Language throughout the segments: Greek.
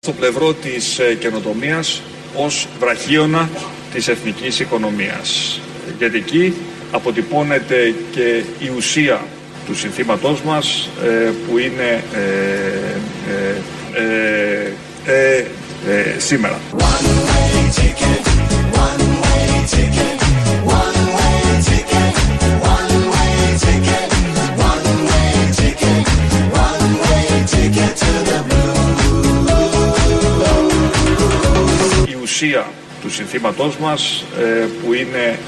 Στο πλευρό της καινοτομίας ως βραχίωνα της εθνικής οικονομίας. Γιατί εκεί αποτυπώνεται και η ουσία του συνθήματός μας που είναι σήμερα. Η ουσία του συνθήματός μας που είναι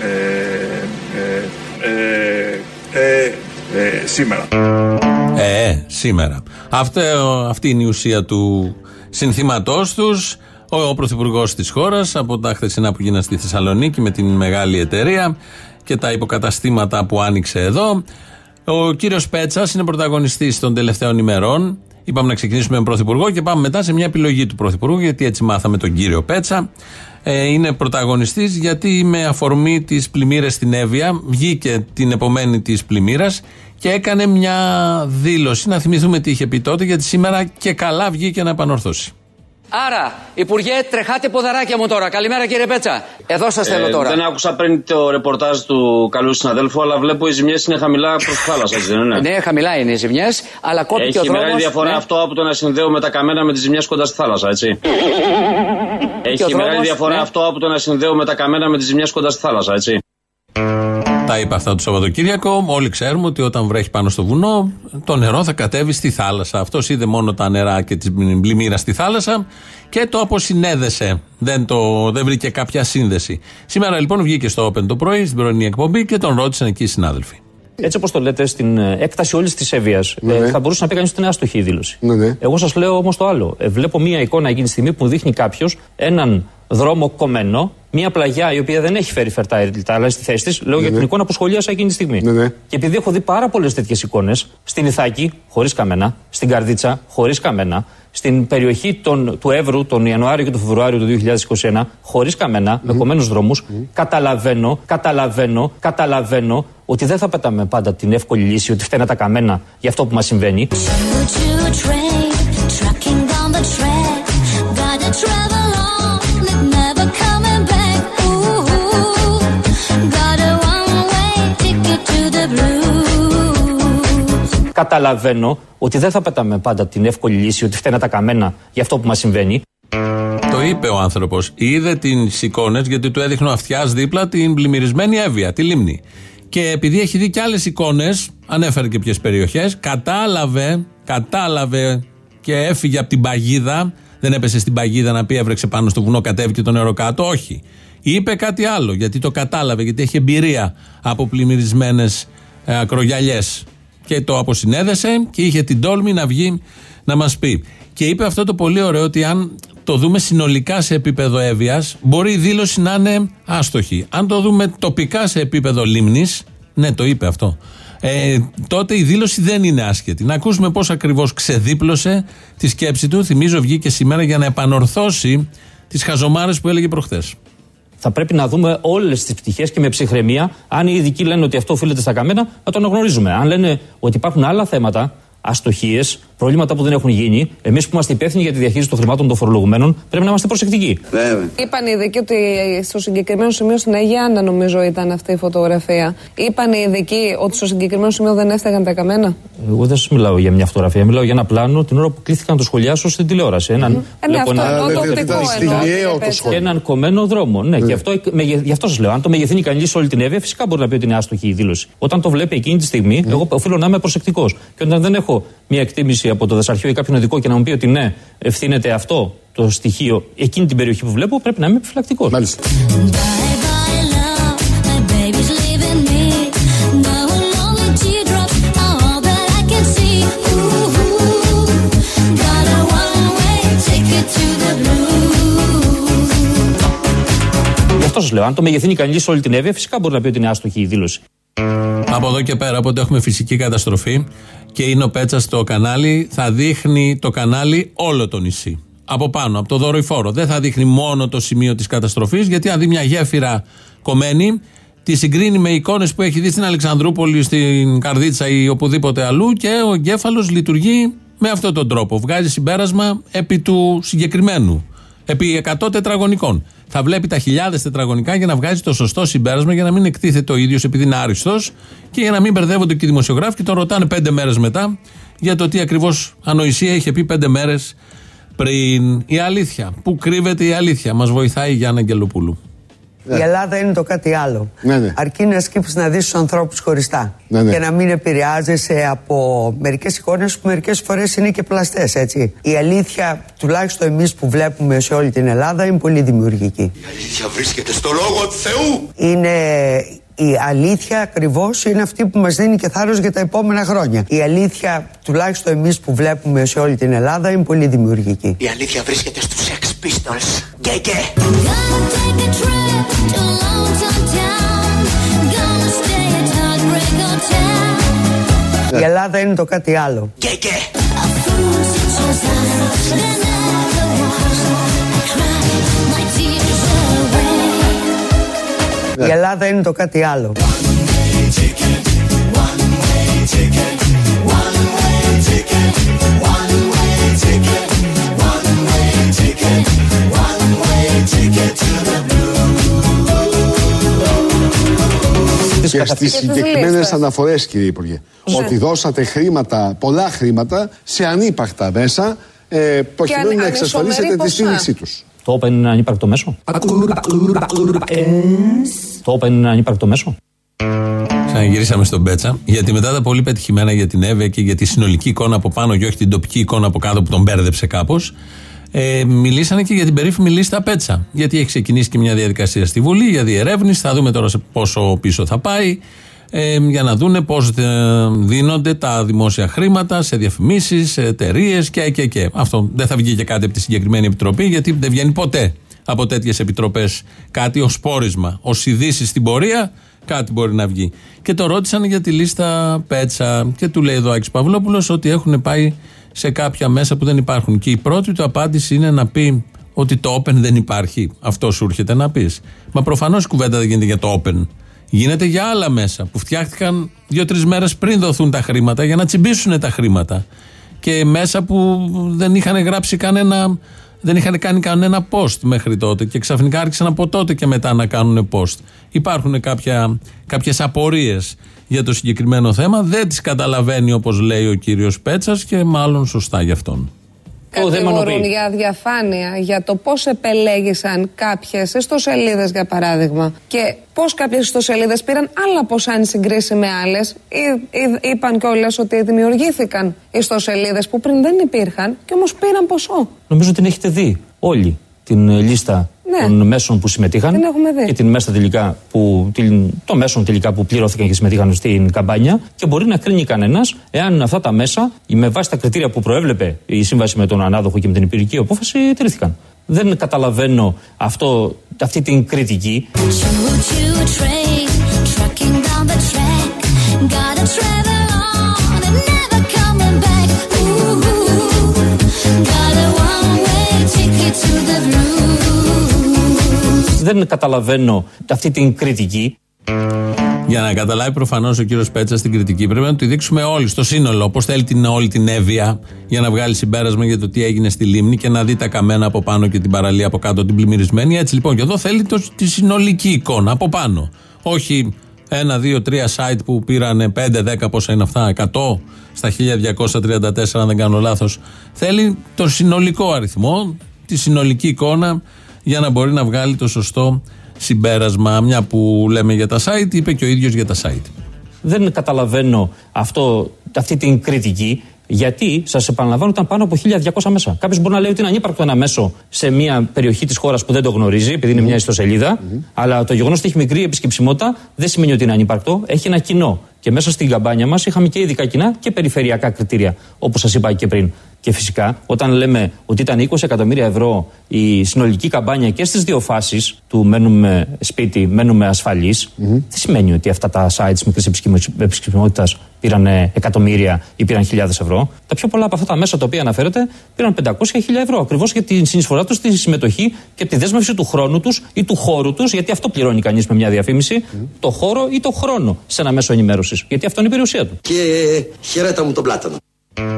σήμερα. Σήμερα. Αυτή είναι η ουσία του συνθήματός τους. Ο πρωθυπουργός της χώρας, από τα χθεσινά που γίνανε στη Θεσσαλονίκη με την μεγάλη εταιρεία και τα υποκαταστήματα που άνοιξε εδώ. Ο κύριος Πέτσας είναι πρωταγωνιστής των τελευταίων ημερών. Είπαμε να ξεκινήσουμε με τον πρωθυπουργό και πάμε μετά σε μια επιλογή του πρωθυπουργού, γιατί έτσι μάθαμε τον κύριο Πέτσα. Είναι πρωταγωνιστής γιατί με αφορμή τις πλημμύρες στην Εύβοια βγήκε την επομένη της πλημμύρας και έκανε μια δήλωση. Να θυμηθούμε τι είχε πει τότε, γιατί σήμερα και καλά βγήκε να επανορθώσει. Άρα, Υπουργέ, τρεχάτε ποδαράκια μου τώρα. Καλημέρα, κύριε Πέτσα. Εδώ σας θέλω τώρα. Δεν άκουσα πριν το ρεπορτάζ του καλού συναδέλφου, αλλά βλέπω οι ζημιές είναι χαμηλά προς τη θάλασσα, έτσι δεν είναι? Ναι, χαμηλά είναι οι ζημιές, αλλά κόπηκε ο δρόμος. Έχει μεγάλη διαφορά αυτό από το να συνδέουμε τα καμένα με τις ζημιές κοντά στη θάλασσα, έτσι. Έχει μεγάλη διαφορά αυτό από το να συνδέουμε τα καμένα με τις ζημιές κοντά στη θάλασσα, έτσι. Τα είπα αυτά το Σαββατοκύριακο. Όλοι ξέρουμε ότι όταν βρέχει πάνω στο βουνό, το νερό θα κατέβει στη θάλασσα. Αυτός είδε μόνο τα νερά και την πλημμύρα στη θάλασσα και το αποσυνέδεσε. Δεν βρήκε κάποια σύνδεση. Σήμερα λοιπόν βγήκε στο Open το πρωί, στην πρωινή εκπομπή, και τον ρώτησαν εκεί οι συνάδελφοι. Έτσι όπως το λέτε, στην έκταση όλης της Εύβοιας, θα μπορούσε να πει κανείς ότι είναι άστοχη η δήλωση. Ναι. Εγώ σας λέω όμως το άλλο. Βλέπω μία εικόνα εκείνη τη στιγμή που μου δείχνει κάποιος έναν δρόμο κομμένο, μία πλαγιά η οποία δεν έχει φέρει φερτά, αλλά στη θέση της. Λέω για την εικόνα που σχολίασα εκείνη τη στιγμή. Και επειδή έχω δει πάρα πολλές τέτοιες εικόνες, στην Ιθάκη, χωρίς καμένα, στην Καρδίτσα, χωρίς καμένα, στην περιοχή του Εύρου τον Ιανουάριο και τον Φεβρουάριο του 2021, χωρίς καμένα, με κομμένους δρόμους, καταλαβαίνω ότι δεν θα πετάμε πάντα την εύκολη λύση, ότι φταίνε τα καμένα για αυτό που μας συμβαίνει. Καταλαβαίνω ότι δεν θα πετάμε πάντα την εύκολη λύση, ότι φταίνε τα καμένα για αυτό που μας συμβαίνει. Το είπε ο άνθρωπος. Είδε τις εικόνες, γιατί του έδειχνε ο αυτιάς δίπλα την πλημμυρισμένη Εύβοια, τη λίμνη. Και επειδή έχει δει και άλλες εικόνες, ανέφερε και ποιες περιοχές, κατάλαβε και έφυγε από την παγίδα. Δεν έπεσε στην παγίδα να πει έβρεξε πάνω στο βουνό, κατέβηκε το νερό κάτω. Όχι. Είπε κάτι άλλο, γιατί το κατάλαβε, γιατί έχει εμπειρία από πλημμυρισμένες ακρογιαλιές. Και το αποσυνέδεσε και είχε την τόλμη να βγει να μας πει. Και είπε αυτό το πολύ ωραίο, ότι αν το δούμε συνολικά σε επίπεδο Εύβοιας, μπορεί η δήλωση να είναι άστοχη. Αν το δούμε τοπικά σε επίπεδο λίμνης, ναι, το είπε αυτό, τότε η δήλωση δεν είναι άσχετη. Να ακούσουμε πώς ακριβώς ξεδίπλωσε τη σκέψη του. Θυμίζω βγήκε σήμερα για να επανορθώσει τις χαζομάρες που έλεγε προχθές. Θα πρέπει να δούμε όλες τις πτυχές και με ψυχραιμία. Αν οι ειδικοί λένε ότι αυτό οφείλεται στα καμένα, να το αναγνωρίζουμε. Αν λένε ότι υπάρχουν άλλα θέματα, αστοχίες, προβλήματα που δεν έχουν γίνει, εμείς που είμαστε υπεύθυνοι για τη διαχείριση των χρημάτων των φορολογουμένων, πρέπει να είμαστε προσεκτικοί. Είπαν οι ειδικοί ότι στο συγκεκριμένο σημείο στην Αγιάννα, νομίζω ήταν αυτή η φωτογραφία. Είπαν οι ειδικοί ότι στο συγκεκριμένο σημείο δεν έφταγαν τα καμένα. Εγώ δεν σας μιλάω για μια φωτογραφία. Μιλάω για ένα πλάνο την ώρα που κλήθηκαν να το σχολιάσω στην τηλεόραση. Έναν κομμένο δρόμο. Ναι, και γι' αυτό σας λέω. Αν το μεγεθύνει κανείς όλη την Εύβοια, φυσικά μπορεί να πει ότι είναι άστοχη η δήλωση. Όταν το βλέπει εκείνη τη στιγμή, εγώ οφείλω να είμαι προσεκτικός. Και όταν δεν έχω μια εκτίμηση από το δασαρχείο ή κάποιον ειδικό και να μου πει ότι ναι, ευθύνεται αυτό το στοιχείο εκείνη την περιοχή που βλέπω, πρέπει να είμαι επιφυλακτικός. Μάλιστα. Γι' αυτό σας λέω, αν το μεγεθύνει κανείς όλη την Εύβοια, φυσικά μπορεί να πει ότι είναι άστοχη η δήλωση. Από εδώ και πέρα, όποτε έχουμε φυσική καταστροφή και είναι ο Πέτσας στο κανάλι, θα δείχνει το κανάλι όλο το νησί. Από πάνω, από το δορυφόρο. Δεν θα δείχνει μόνο το σημείο της καταστροφής, γιατί αν δει μια γέφυρα κομμένη, τη συγκρίνει με εικόνες που έχει δει στην Αλεξανδρούπολη, στην Καρδίτσα ή οπουδήποτε αλλού, και ο εγκέφαλος λειτουργεί Με αυτόν τον τρόπο βγάζει συμπέρασμα επί του συγκεκριμένου. Επί 100 τετραγωνικών. Θα βλέπει τα χιλιάδες τετραγωνικά για να βγάζει το σωστό συμπέρασμα, για να μην εκτίθεται ο ίδιος επειδή είναι άριστος και για να μην μπερδεύονται και οι δημοσιογράφοι και τον ρωτάνε 5 μέρες μετά για το τι ακριβώς ανοησία είχε πει 5 μέρες πριν. Η αλήθεια. Πού κρύβεται η αλήθεια? Μας βοηθάει η Γιάννα Αγγελοπούλου. Η Ελλάδα είναι το κάτι άλλο. Αρκεί να σκύψεις να δεις τους ανθρώπους χωριστά. Και να μην επηρεάζεσαι από μερικές εικόνες που μερικές φορές είναι και πλαστές, έτσι. Η αλήθεια, τουλάχιστον εμείς που βλέπουμε σε όλη την Ελλάδα, είναι πολύ δημιουργική. Η αλήθεια βρίσκεται στο λόγο του Θεού. Η αλήθεια ακριβώς είναι αυτή που μας δίνει και θάρρος για τα επόμενα χρόνια. Η αλήθεια, τουλάχιστον εμείς που βλέπουμε σε όλη την Ελλάδα, είναι πολύ δημιουργική. Η αλήθεια βρίσκεται στους Sex Pistols. Γκέγκε! Η Ελλάδα είναι το κάτι άλλο. Γκέγκε! Η Ελλάδα είναι το κάτι άλλο. Και στις συγκεκριμένες αναφορές, κύριε Υπουργέ, ότι δώσατε χρήματα, πολλά χρήματα, σε ανύπαρκτα μέσα, προκειμένου να εξασφαλίσετε τη στήριξή τους. Το Open είναι ανύπαρκτο μέσο. Το Open είναι ανύπαρκτο μέσο. Ξαναγυρίσαμε στον Πέτσα, γιατί μετά τα πολύ πετυχημένα για την Εύε και για τη συνολική εικόνα από πάνω και όχι την τοπική εικόνα από κάτω που τον μπέρδεψε κάπως, μιλήσανε και για την περίφημη λίστα Πέτσα. Γιατί έχει ξεκινήσει και μια διαδικασία στη Βουλή για διερεύνηση. Θα δούμε τώρα σε πόσο πίσω θα πάει, για να δούνε πώς δίνονται τα δημόσια χρήματα σε διαφημίσεις, σε εταιρείες και. Αυτό δεν θα βγει και κάτι από τη συγκεκριμένη επιτροπή, γιατί δεν βγαίνει ποτέ από τέτοιες επιτροπές κάτι ως πόρισμα. Ως ειδήσεις στην πορεία, κάτι μπορεί να βγει. Και το ρώτησαν για τη λίστα Πέτσα. Και του λέει εδώ ο Άκης Παυλόπουλος ότι έχουν πάει σε κάποια μέσα που δεν υπάρχουν. Και η πρώτη του απάντηση είναι να πει ότι το Open δεν υπάρχει. Αυτό σου έρχεται να πεις? Μα προφανώς η κουβέντα δεν γίνεται για το Open. Γίνεται για άλλα μέσα που φτιάχτηκαν 2-3 μέρες πριν δοθούν τα χρήματα για να τσιμπήσουν τα χρήματα. Και μέσα που δεν είχαν γράψει δεν είχαν κάνει κανένα post μέχρι τότε και ξαφνικά άρχισαν από τότε και μετά να κάνουν post. Υπάρχουν κάποιες απορίες για το συγκεκριμένο θέμα, δεν τις καταλαβαίνει όπως λέει ο κύριος Πέτσας και μάλλον σωστά γι' αυτόν. Κατηγορούν για αδιαφάνεια για το πώς επελέγησαν κάποιες ιστοσελίδες, για παράδειγμα, και πώς κάποιες ιστοσελίδες πήραν άλλα ποσά εν συγκρίση με άλλες. Είπαν κιόλας ότι δημιουργήθηκαν ιστοσελίδες που πριν δεν υπήρχαν και όμως πήραν ποσό. Νομίζω την έχετε δει όλοι την λίστα των μέσων που συμμετείχαν και το μέσον τελικά που πληρώθηκαν και συμμετείχαν στην καμπάνια, και μπορεί να κρίνει κανένας εάν αυτά τα μέσα, με βάση τα κριτήρια που προέβλεπε η σύμβαση με τον ανάδοχο και με την υπηρετική απόφαση, τηρήθηκαν. Δεν καταλαβαίνω αυτή την κριτική. Δεν καταλαβαίνω αυτή την κριτική. Για να καταλάβει προφανώς ο κύριος Πέτσας την κριτική, πρέπει να τη δείξουμε όλοι στο σύνολο. Όπως θέλει όλη την έβεια για να βγάλει συμπέρασμα για το τι έγινε στη λίμνη και να δει τα καμένα από πάνω και την παραλία από κάτω, την πλημμυρισμένη. Έτσι λοιπόν, και εδώ θέλει τη συνολική εικόνα από πάνω. Όχι 1, 2, 3 site που πήρανε 5, 10, πόσα είναι αυτά, 100 στα 1234, αν δεν κάνω λάθος. Θέλει το συνολικό αριθμό, τη συνολική εικόνα, για να μπορεί να βγάλει το σωστό συμπέρασμα. Μια που λέμε για τα site, είπε και ο ίδιος για τα site. Δεν καταλαβαίνω αυτή την κριτική, γιατί σας επαναλαμβάνω ήταν πάνω από 1200 μέσα. Κάποιος μπορεί να λέει ότι είναι ανύπαρκτο ένα μέσο σε μια περιοχή της χώρας που δεν το γνωρίζει, επειδή είναι μια ιστοσελίδα, αλλά το γεγονός ότι έχει μικρή επισκεψιμότητα δεν σημαίνει ότι είναι ανύπαρκτο. Έχει ένα κοινό. Και μέσα στην καμπάνια μας είχαμε και ειδικά κοινά και περιφερειακά κριτήρια, όπως σας είπα και πριν. Και φυσικά, όταν λέμε ότι ήταν 20 εκατομμύρια ευρώ η συνολική καμπάνια και στις δύο φάσεις του μένουμε σπίτι, μένουμε ασφαλείς, δεν σημαίνει ότι αυτά τα sites μικρής επισκεψιμότητας πήραν εκατομμύρια ή πήραν χιλιάδες ευρώ. Τα πιο πολλά από αυτά τα μέσα τα οποία αναφέρετε πήραν 500.000 ευρώ. Ακριβώς για τη συνεισφορά τους, τη συμμετοχή και τη δέσμευση του χρόνου τους ή του χώρου τους, γιατί αυτό πληρώνει κανείς με μια διαφήμιση, το χώρο ή το χρόνο σε ένα μέσο ενημέρωσης. Γιατί αυτό είναι η περιουσία του. Και χαιρέτα μου τον Πλάτανο.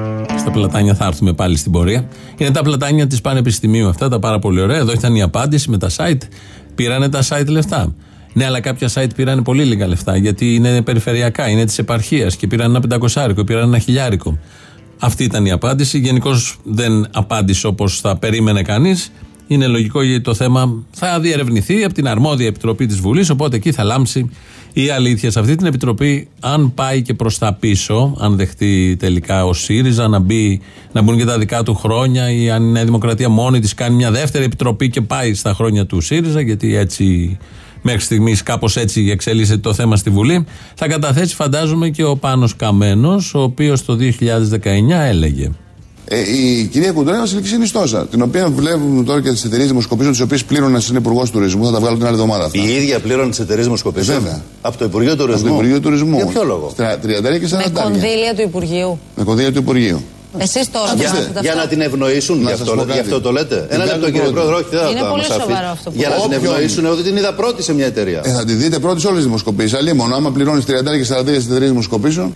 Στα πλατάνια θα έρθουμε πάλι στην πορεία. Είναι τα πλατάνια της Πανεπιστημίου αυτά, τα πάρα πολύ ωραία. Εδώ ήταν η απάντηση με τα site. Πήρανε τα site λεφτά. Ναι, αλλά κάποια site πήρανε πολύ λίγα λεφτά, γιατί είναι περιφερειακά, είναι της επαρχίας και πήραν ένα 500, πήραν ένα 1.000. Αυτή ήταν η απάντηση. Γενικώς δεν απάντησε όπως θα περίμενε κανείς. Είναι λογικό, γιατί το θέμα θα διερευνηθεί από την αρμόδια επιτροπή της Βουλής, οπότε εκεί θα λάμψει η αλήθεια. Σε αυτή την επιτροπή, αν πάει και προς τα πίσω, αν δεχτεί τελικά ο ΣΥΡΙΖΑ να μπουν και τα δικά του χρόνια, ή αν η Νέα Δημοκρατία μόνη της κάνει μια δεύτερη επιτροπή και πάει στα χρόνια του ΣΥΡΙΖΑ, γιατί έτσι μέχρι στιγμής κάπως έτσι εξελίσσεται το θέμα στη Βουλή, θα καταθέσει, φαντάζομαι, και ο Πάνος Καμένος, ο οποίος το 2019 έλεγε. Η κυρία Κουντουρά είναι βασιλική συνιστόσα, την οποία βλέπουμε τώρα και τις εταιρείες δημοσκοπήσεων, τις οποίες πλήρωνε σαν υπουργός τουρισμού. Θα τα βγάλω την άλλη εβδομάδα αυτά. Η ίδια πλήρωνε τις εταιρείες δημοσκοπήσεων. Βέβαια. Από το Υπουργείο Τουρισμού. Από το Υπουργείο Τουρισμού. Για ποιο λόγο? 30 και 40. Με κονδύλια του Υπουργείου. Με κονδύλια του Υπουργείου. Εσείς τώρα για να την ευνοήσουν, γι' αυτό το λέτε. Ένα λεπτό, κύριε Πρόεδρε, όχι, δεν θα είναι πολύ σοβαρό αυτό που για να την ευνοήσουν, εγώ δεν την είδα πρώτη σε μια εταιρεία. Θα τη δείτε πρώτη σε όλες τις δημοσκοπήσεις. Αλλή μόνο, άμα πληρώνεις 30 και 40 στις εταιρείες δημοσκοπήσεων.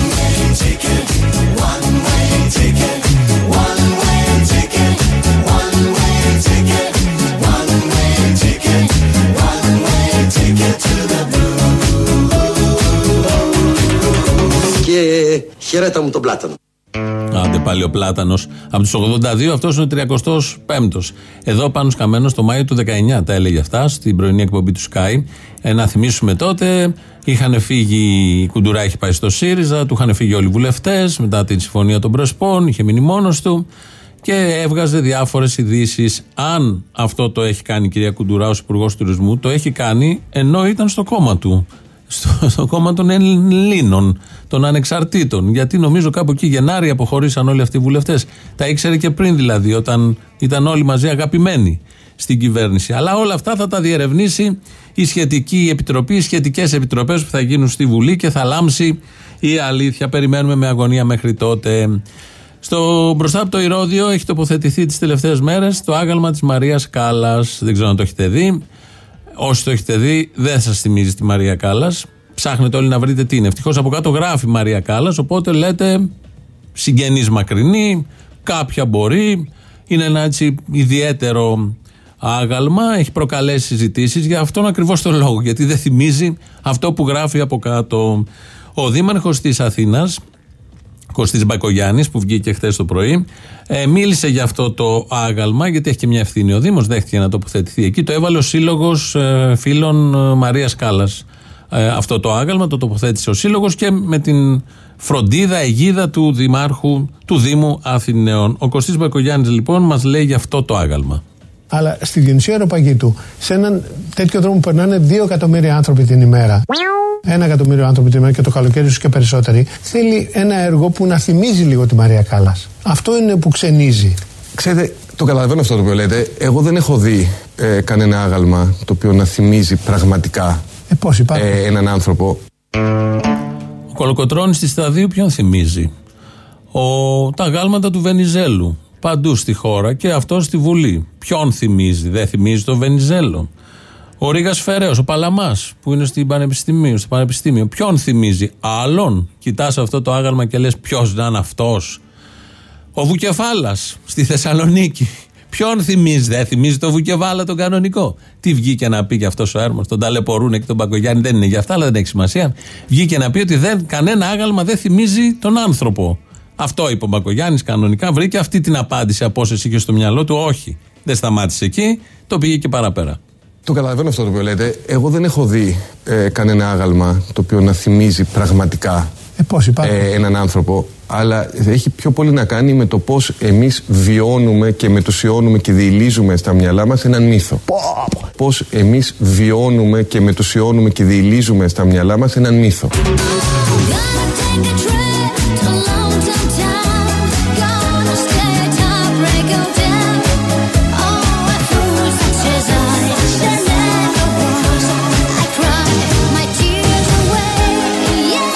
Και χαιρέτα μου τον Πλάτανο. Άντε πάλι ο Πλάτανος. Από τους 82 αυτός είναι ο 35ος. Εδώ Πάνος Καμένος το Μάιο του 19 τα έλεγε αυτά στην πρωινή εκπομπή του Sky. Να θυμίσουμε τότε, είχαν φύγει, η Κουντουρά είχε πάει στο ΣΥΡΙΖΑ, του είχαν φύγει όλοι οι βουλευτές μετά την συμφωνία των Πρεσπών, είχε μείνει μόνος του και έβγαζε διάφορες ειδήσεις. Αν αυτό το έχει κάνει η κυρία Κουντουρά ως υπουργός τουρισμού, το έχει κάνει ενώ ήταν στο κόμμα του. Στο κόμμα των Ελλήνων, των ανεξαρτήτων. Γιατί νομίζω κάπου εκεί Γενάρη αποχωρήσαν όλοι αυτοί οι βουλευτές. Τα ήξερε και πριν, δηλαδή, όταν ήταν όλοι μαζί αγαπημένοι στην κυβέρνηση. Αλλά όλα αυτά θα τα διερευνήσει η σχετική επιτροπή, οι σχετικές επιτροπές που θα γίνουν στη Βουλή και θα λάμψει η αλήθεια. Περιμένουμε με αγωνία μέχρι τότε. Μπροστά από το Ηρώδειο έχει τοποθετηθεί τις τελευταίες μέρες το άγαλμα της Μαρίας Κάλλας. Δεν ξέρω αν το έχετε δει. Όσοι το έχετε δει, δεν σας θυμίζει τη Μαρία Κάλλας. Ψάχνετε όλοι να βρείτε τι είναι. Ευτυχώς από κάτω γράφει Μαρία Κάλλας, οπότε λέτε συγγενής μακρινή, κάποια μπορεί. Είναι ένα έτσι ιδιαίτερο άγαλμα, έχει προκαλέσει συζητήσεις για αυτόν ακριβώς τον λόγο. Γιατί δεν θυμίζει αυτό που γράφει από κάτω. Ο δήμαρχος της Αθήνας, Κωστής Μπακογιάννης, που βγήκε χθες το πρωί, μίλησε για αυτό το άγαλμα, γιατί έχει και μια ευθύνη. Ο Δήμος δέχτηκε να τοποθετηθεί εκεί. Το έβαλε ο Σύλλογος Φίλων Μαρίας Κάλλας. Αυτό το άγαλμα το τοποθέτησε ο Σύλλογος και με την φροντίδα, αιγίδα του Δημάρχου του Δήμου Αθηναίων. Ο Κωστής Μπακογιάννης λοιπόν μας λέει για αυτό το άγαλμα. Αλλά στη Διονυσίου Αεροπαγήτου, σε έναν τέτοιο δρόμο περνάνε 2 εκατομμύρια άνθρωποι την ημέρα. 1 εκατομμύριο άνθρωποι την ημέρα και το καλοκαίρι ίσως και περισσότεροι. Θέλει ένα έργο που να θυμίζει λίγο τη Μαρία Κάλλας. Αυτό είναι που ξενίζει. Ξέρετε, το καταλαβαίνω αυτό το οποίο λέτε. Εγώ δεν έχω δει κανένα άγαλμα το οποίο να θυμίζει πραγματικά έναν άνθρωπο. Ο Κολοκοτρώνης της Σταδίου ποιον θυμίζει? Τα αγάλματα του Βενιζέλου. Παντού στη χώρα και αυτό στη Βουλή. Ποιον θυμίζει? Δεν θυμίζει τον Βενιζέλο. Ο Ρήγας Φεραίος, ο Παλαμάς που είναι στο Πανεπιστήμιο. Ποιον θυμίζει? Άλλον. Κοιτάς αυτό το άγαλμα και λες ποιος να είναι αυτός? Ο Βουκεφάλας στη Θεσσαλονίκη. Ποιον θυμίζει? Δεν θυμίζει το Βουκεφάλα τον κανονικό? Τι βγήκε να πει και αυτός ο Έρμος? Τον ταλαιπωρούνε και τον Μπακογιάννη, δεν είναι για αυτά, αλλά δεν έχει σημασία. Βγήκε να πει ότι κανένα άγαλμα δεν θυμίζει τον άνθρωπο. Αυτό είπε ο Μπακογιάννης κανονικά. Βρήκε αυτή την απάντηση από όσες είχε στο μυαλό του. Όχι, δεν σταμάτησε εκεί, το πήγε και παραπέρα. Το καταλαβαίνω αυτό το οποίο λέτε. Εγώ δεν έχω δει κανένα άγαλμα το οποίο να θυμίζει πραγματικά έναν άνθρωπο. Αλλά έχει πιο πολύ να κάνει με το πώς εμείς βιώνουμε και μετουσιώνουμε και διηλίζουμε στα μυαλά μας έναν μύθο. Πώς εμείς βιώνουμε και μετουσιώνουμε και διηλίζουμε στα μυαλά μας έναν μύθο.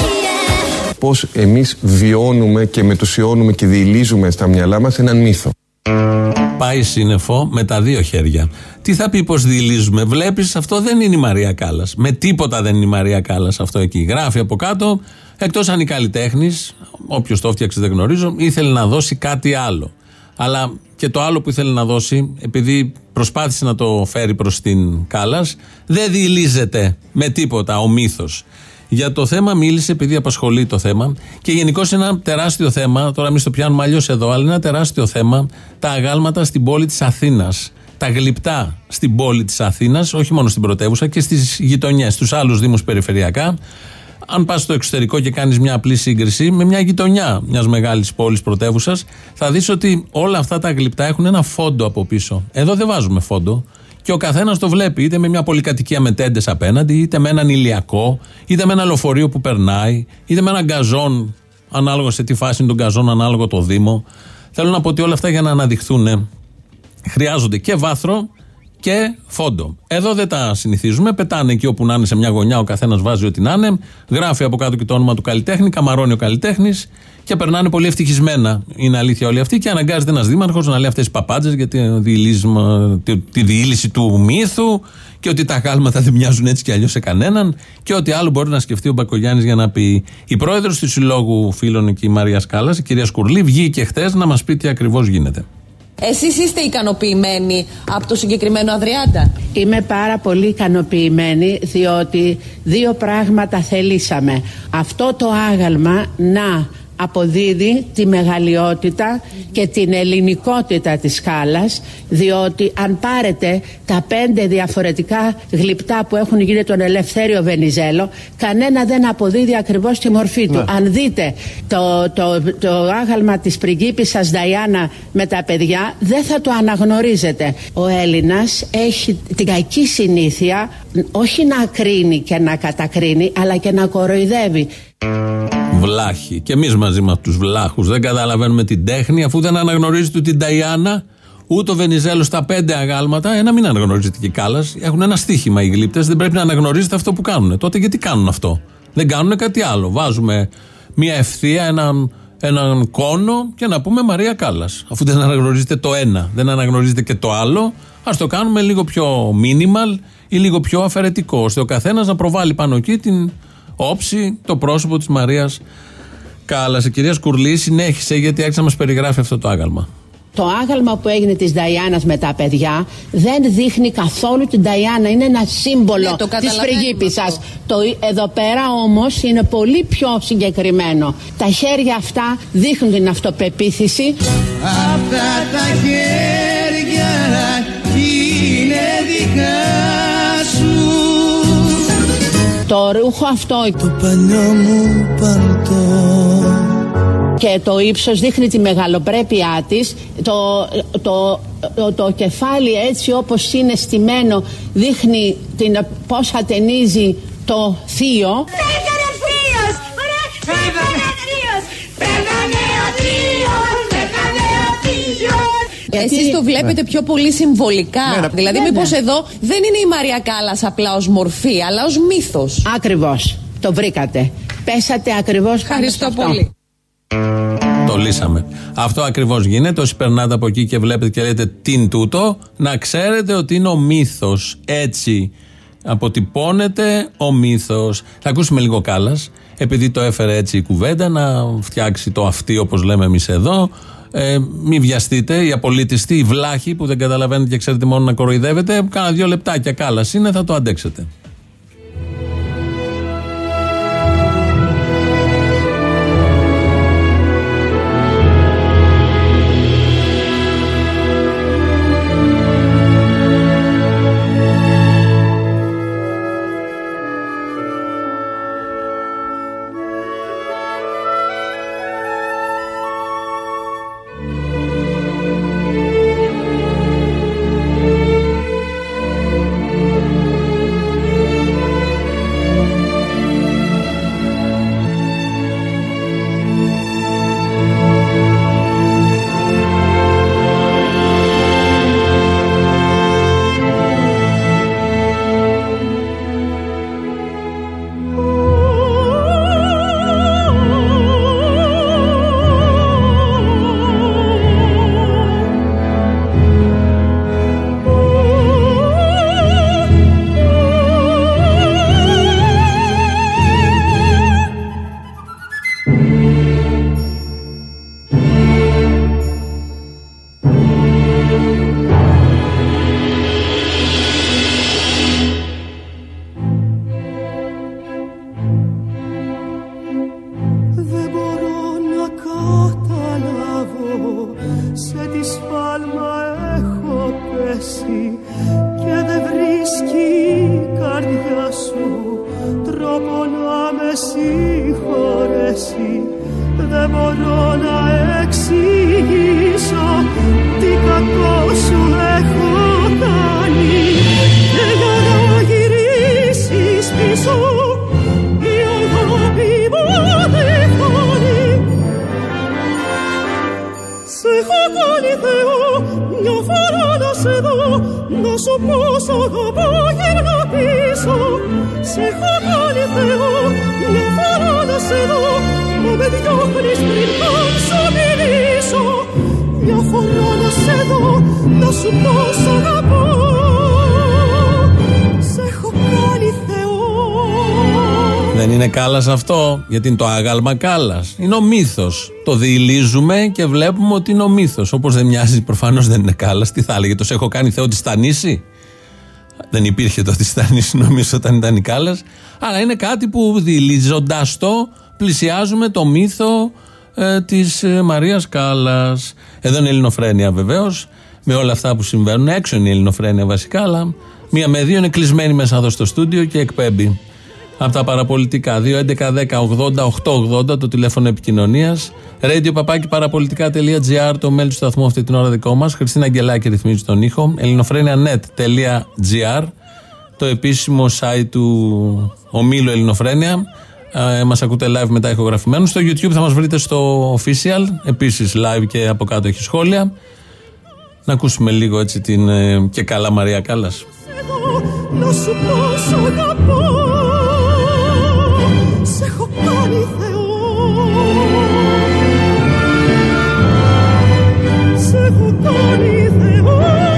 Πώς εμείς βιώνουμε και μετουσιώνουμε και διηλίζουμε στα μυαλά μας έναν μύθο. Πάει σύννεφο με τα δύο χέρια. Τι θα πει πως διηλίζουμε? Βλέπεις, αυτό δεν είναι η Μαρία Κάλλας. Με τίποτα δεν είναι η Μαρία Κάλλας αυτό εκεί. Γράφει από κάτω, εκτός αν η καλλιτέχνης, όποιος το φτιάξε δεν γνωρίζω, ήθελε να δώσει κάτι άλλο. Αλλά και το άλλο που ήθελε να δώσει, επειδή προσπάθησε να το φέρει προς την Κάλλας, δεν διηλίζεται με τίποτα ο μύθος. Για το θέμα μίλησε, επειδή απασχολεί το θέμα, και γενικώς είναι ένα τεράστιο θέμα. Τώρα εμείς το πιάνουμε αλλιώς εδώ, αλλά είναι ένα τεράστιο θέμα. Τα αγάλματα στην πόλη της Αθήνας. Τα γλυπτά στην πόλη της Αθήνας, όχι μόνο στην πρωτεύουσα, και στις γειτονιές, στους άλλους δήμους περιφερειακά. Αν πας στο εξωτερικό και κάνεις μια απλή σύγκριση με μια γειτονιά μιας μεγάλης πόλης πρωτεύουσας, θα δεις ότι όλα αυτά τα γλυπτά έχουν ένα φόντο από πίσω. Εδώ δεν βάζουμε φόντο. Και ο καθένας το βλέπει, είτε με μια πολυκατοικία με τέντες απέναντι, είτε με έναν ηλιακό, είτε με ένα λεωφορείο που περνάει, είτε με έναν γκαζόν, ανάλογα σε τι φάση είναι τον γκαζόν, ανάλογα το Δήμο. Θέλω να πω ότι όλα αυτά για να αναδειχθούν χρειάζονται και βάθρο και φόντο. Εδώ δεν τα συνηθίζουμε. Πετάνε εκεί όπου να είναι, σε μια γωνιά, ο καθένας βάζει ό,τι να είναι, γράφει από κάτω και το όνομα του καλλιτέχνη, καμαρώνει ο καλλιτέχνης και περνάνε πολύ ευτυχισμένα. Είναι αλήθεια όλοι αυτοί και αναγκάζεται ένας δήμαρχος να λέει αυτές τις παπάντζες για τη διήλυση του μύθου και ότι τα αγάλματα δεν μοιάζουν έτσι κι αλλιώς σε κανέναν και ό,τι άλλο μπορεί να σκεφτεί ο Μπακογιάννης για να πει. Η πρόεδρος του Συλλόγου Φίλων εκεί, η Μαρία Κάλλας, η κυρία Σκουρλή, βγήκε χτες να μας πει τι ακριβώς γίνεται. Εσείς είστε ικανοποιημένοι από το συγκεκριμένο Αδριάντα? Είμαι πάρα πολύ ικανοποιημένη, διότι δύο πράγματα θελήσαμε. Αυτό το άγαλμα να αποδίδει τη μεγαλειότητα και την ελληνικότητα της Κάλλας, διότι αν πάρετε τα 5 διαφορετικά γλυπτά που έχουν γίνει τον Ελευθέριο Βενιζέλο, κανένα δεν αποδίδει ακριβώς τη μορφή του. Αν δείτε το άγαλμα της πριγκίπισσας Νταϊάννα με τα παιδιά, δεν θα το αναγνωρίζετε. Ο Έλληνας έχει την κακή συνήθεια όχι να κρίνει και να κατακρίνει, αλλά και να κοροϊδεύει. Βλάχοι. Και εμείς μαζί με τους βλάχους δεν καταλαβαίνουμε την τέχνη, αφού δεν αναγνωρίζετε ούτε την Νταϊάννα, ούτε ο Βενιζέλο στα 5 αγάλματα. Να μην αναγνωρίζετε και η Κάλλας. Έχουν ένα στίχημα οι γλύπτες, δεν πρέπει να αναγνωρίζετε αυτό που κάνουν. Τότε γιατί κάνουν αυτό? Δεν κάνουν κάτι άλλο. Βάζουμε μια ευθεία, έναν κόνο και να πούμε Μαρία Κάλλας. Αφού δεν αναγνωρίζετε το ένα, δεν αναγνωρίζετε και το άλλο, ας το κάνουμε λίγο πιο minimal ή λίγο πιο αφαιρετικό, ώστε ο καθένας να προβάλλει πάνω εκεί την όψη, το πρόσωπο της Μαρίας Κάλλας. Η κυρία Σκουρλή συνέχισε, γιατί άρχισε να μας περιγράφει αυτό το άγαλμα. Το άγαλμα που έγινε της Νταϊάννας με τα παιδιά δεν δείχνει καθόλου την Νταϊάννα. Είναι ένα σύμβολο της πριγκίπισσας. Εδώ πέρα όμως είναι πολύ πιο συγκεκριμένο. Τα χέρια αυτά δείχνουν την αυτοπεποίθηση. Αυτά τα χέρια είναι δικά σου. Το ρούχο αυτό, το παλιό μου παλτό, και το ύψος δείχνει τη μεγαλοπρέπειά της. Το κεφάλι έτσι όπως είναι στημένο δείχνει πώς ατενίζει το θείο. Πέθανε ο θείος! Πέθανε ο θείος! Πέθανε ο θείος! Πέθανε ο θείος! Εσείς το βλέπετε πιο πολύ συμβολικά. Δηλαδή μήπως εδώ δεν είναι η Μαρία Κάλλας απλά ως μορφή, αλλά ως μύθος. Ακριβώς. Το βρήκατε. Πέσατε ακριβώς. Ευχαριστώ πολύ. Το λύσαμε. Αυτό ακριβώς γίνεται. Όσοι περνάτε από εκεί και βλέπετε και λέτε τι είναι τούτο, να ξέρετε ότι είναι ο μύθος. Έτσι αποτυπώνεται ο μύθος. Θα ακούσουμε λίγο Κάλλας, επειδή το έφερε έτσι η κουβέντα, να φτιάξει το αυτί όπως λέμε εμείς εδώ. Μην βιαστείτε, οι απολύτιστοι, οι βλάχοι που δεν καταλαβαίνετε και ξέρετε μόνο να κοροϊδεύετε. Κάνα 2 λεπτάκια Κάλλας είναι, θα το αντέξετε. σχέση και δεν βρίσκει η καρδιά σου τρόπο να με συγχωρέσει. Δεν μπορώ να εξηγήσω τι κακό σου έχω κάνει και για να γυρίσεις πίσω η αγάπη μου δεν φτάνει. Σε έχω κάνει Θεό μια φορά να σε δω, να σου πω σ' αγαπώ γύρνα πίσω. Σε έχω κάνει Θεό μια φορά να σε δω, μα με διώχνεις πριν καν σου μιλήσω. Μια φορά να σε δω, να σου πω σ' αγαπώ. Σε έχω κάνει Θεό. Δεν είναι Κάλλας αυτό, γιατί είναι το άγαλμα Κάλλας. Είναι ο μύθος. Το διηλίζουμε και βλέπουμε ότι είναι ο μύθος. Όπως δεν μοιάζει, προφανώς δεν είναι Κάλλας. Τι θα έλεγε, το σε έχω κάνει Θεό της Στανίση. Δεν υπήρχε το της Στανίση, νομίζω, όταν ήταν η Κάλλας. Αλλά είναι κάτι που διηλίζοντας το, πλησιάζουμε το μύθο της Μαρίας Κάλλας. Εδώ είναι η Ελληνοφρένεια βεβαίως, με όλα αυτά που συμβαίνουν. Έξω είναι η Ελληνοφρένεια βασικά, αλλά 1 με 2 είναι κλεισμένη μέσα εδώ στο στούντιο και εκπέμπει από τα παραπολιτικά. 2.11.10.80.880 το τηλέφωνο επικοινωνίας. radio@parapolitica.gr το mail του σταθμού αυτή την ώρα δικό μας. Χριστίνα Αγγελάκη ρυθμίζει τον ήχο. ελληνοφρένια.net.gr το επίσημο site του ομίλου Ελληνοφρένια. Μας ακούτε live μετά ηχογραφημένου. Στο YouTube θα μας βρείτε στο official, επίσης live και από κάτω έχει σχόλια. Να ακούσουμε λίγο έτσι την και καλά Μαρία Κάλλας. Να σου πω σ' αγαπώ, σε έχω κάνει Θεό, σε έχω κάνει Θεό.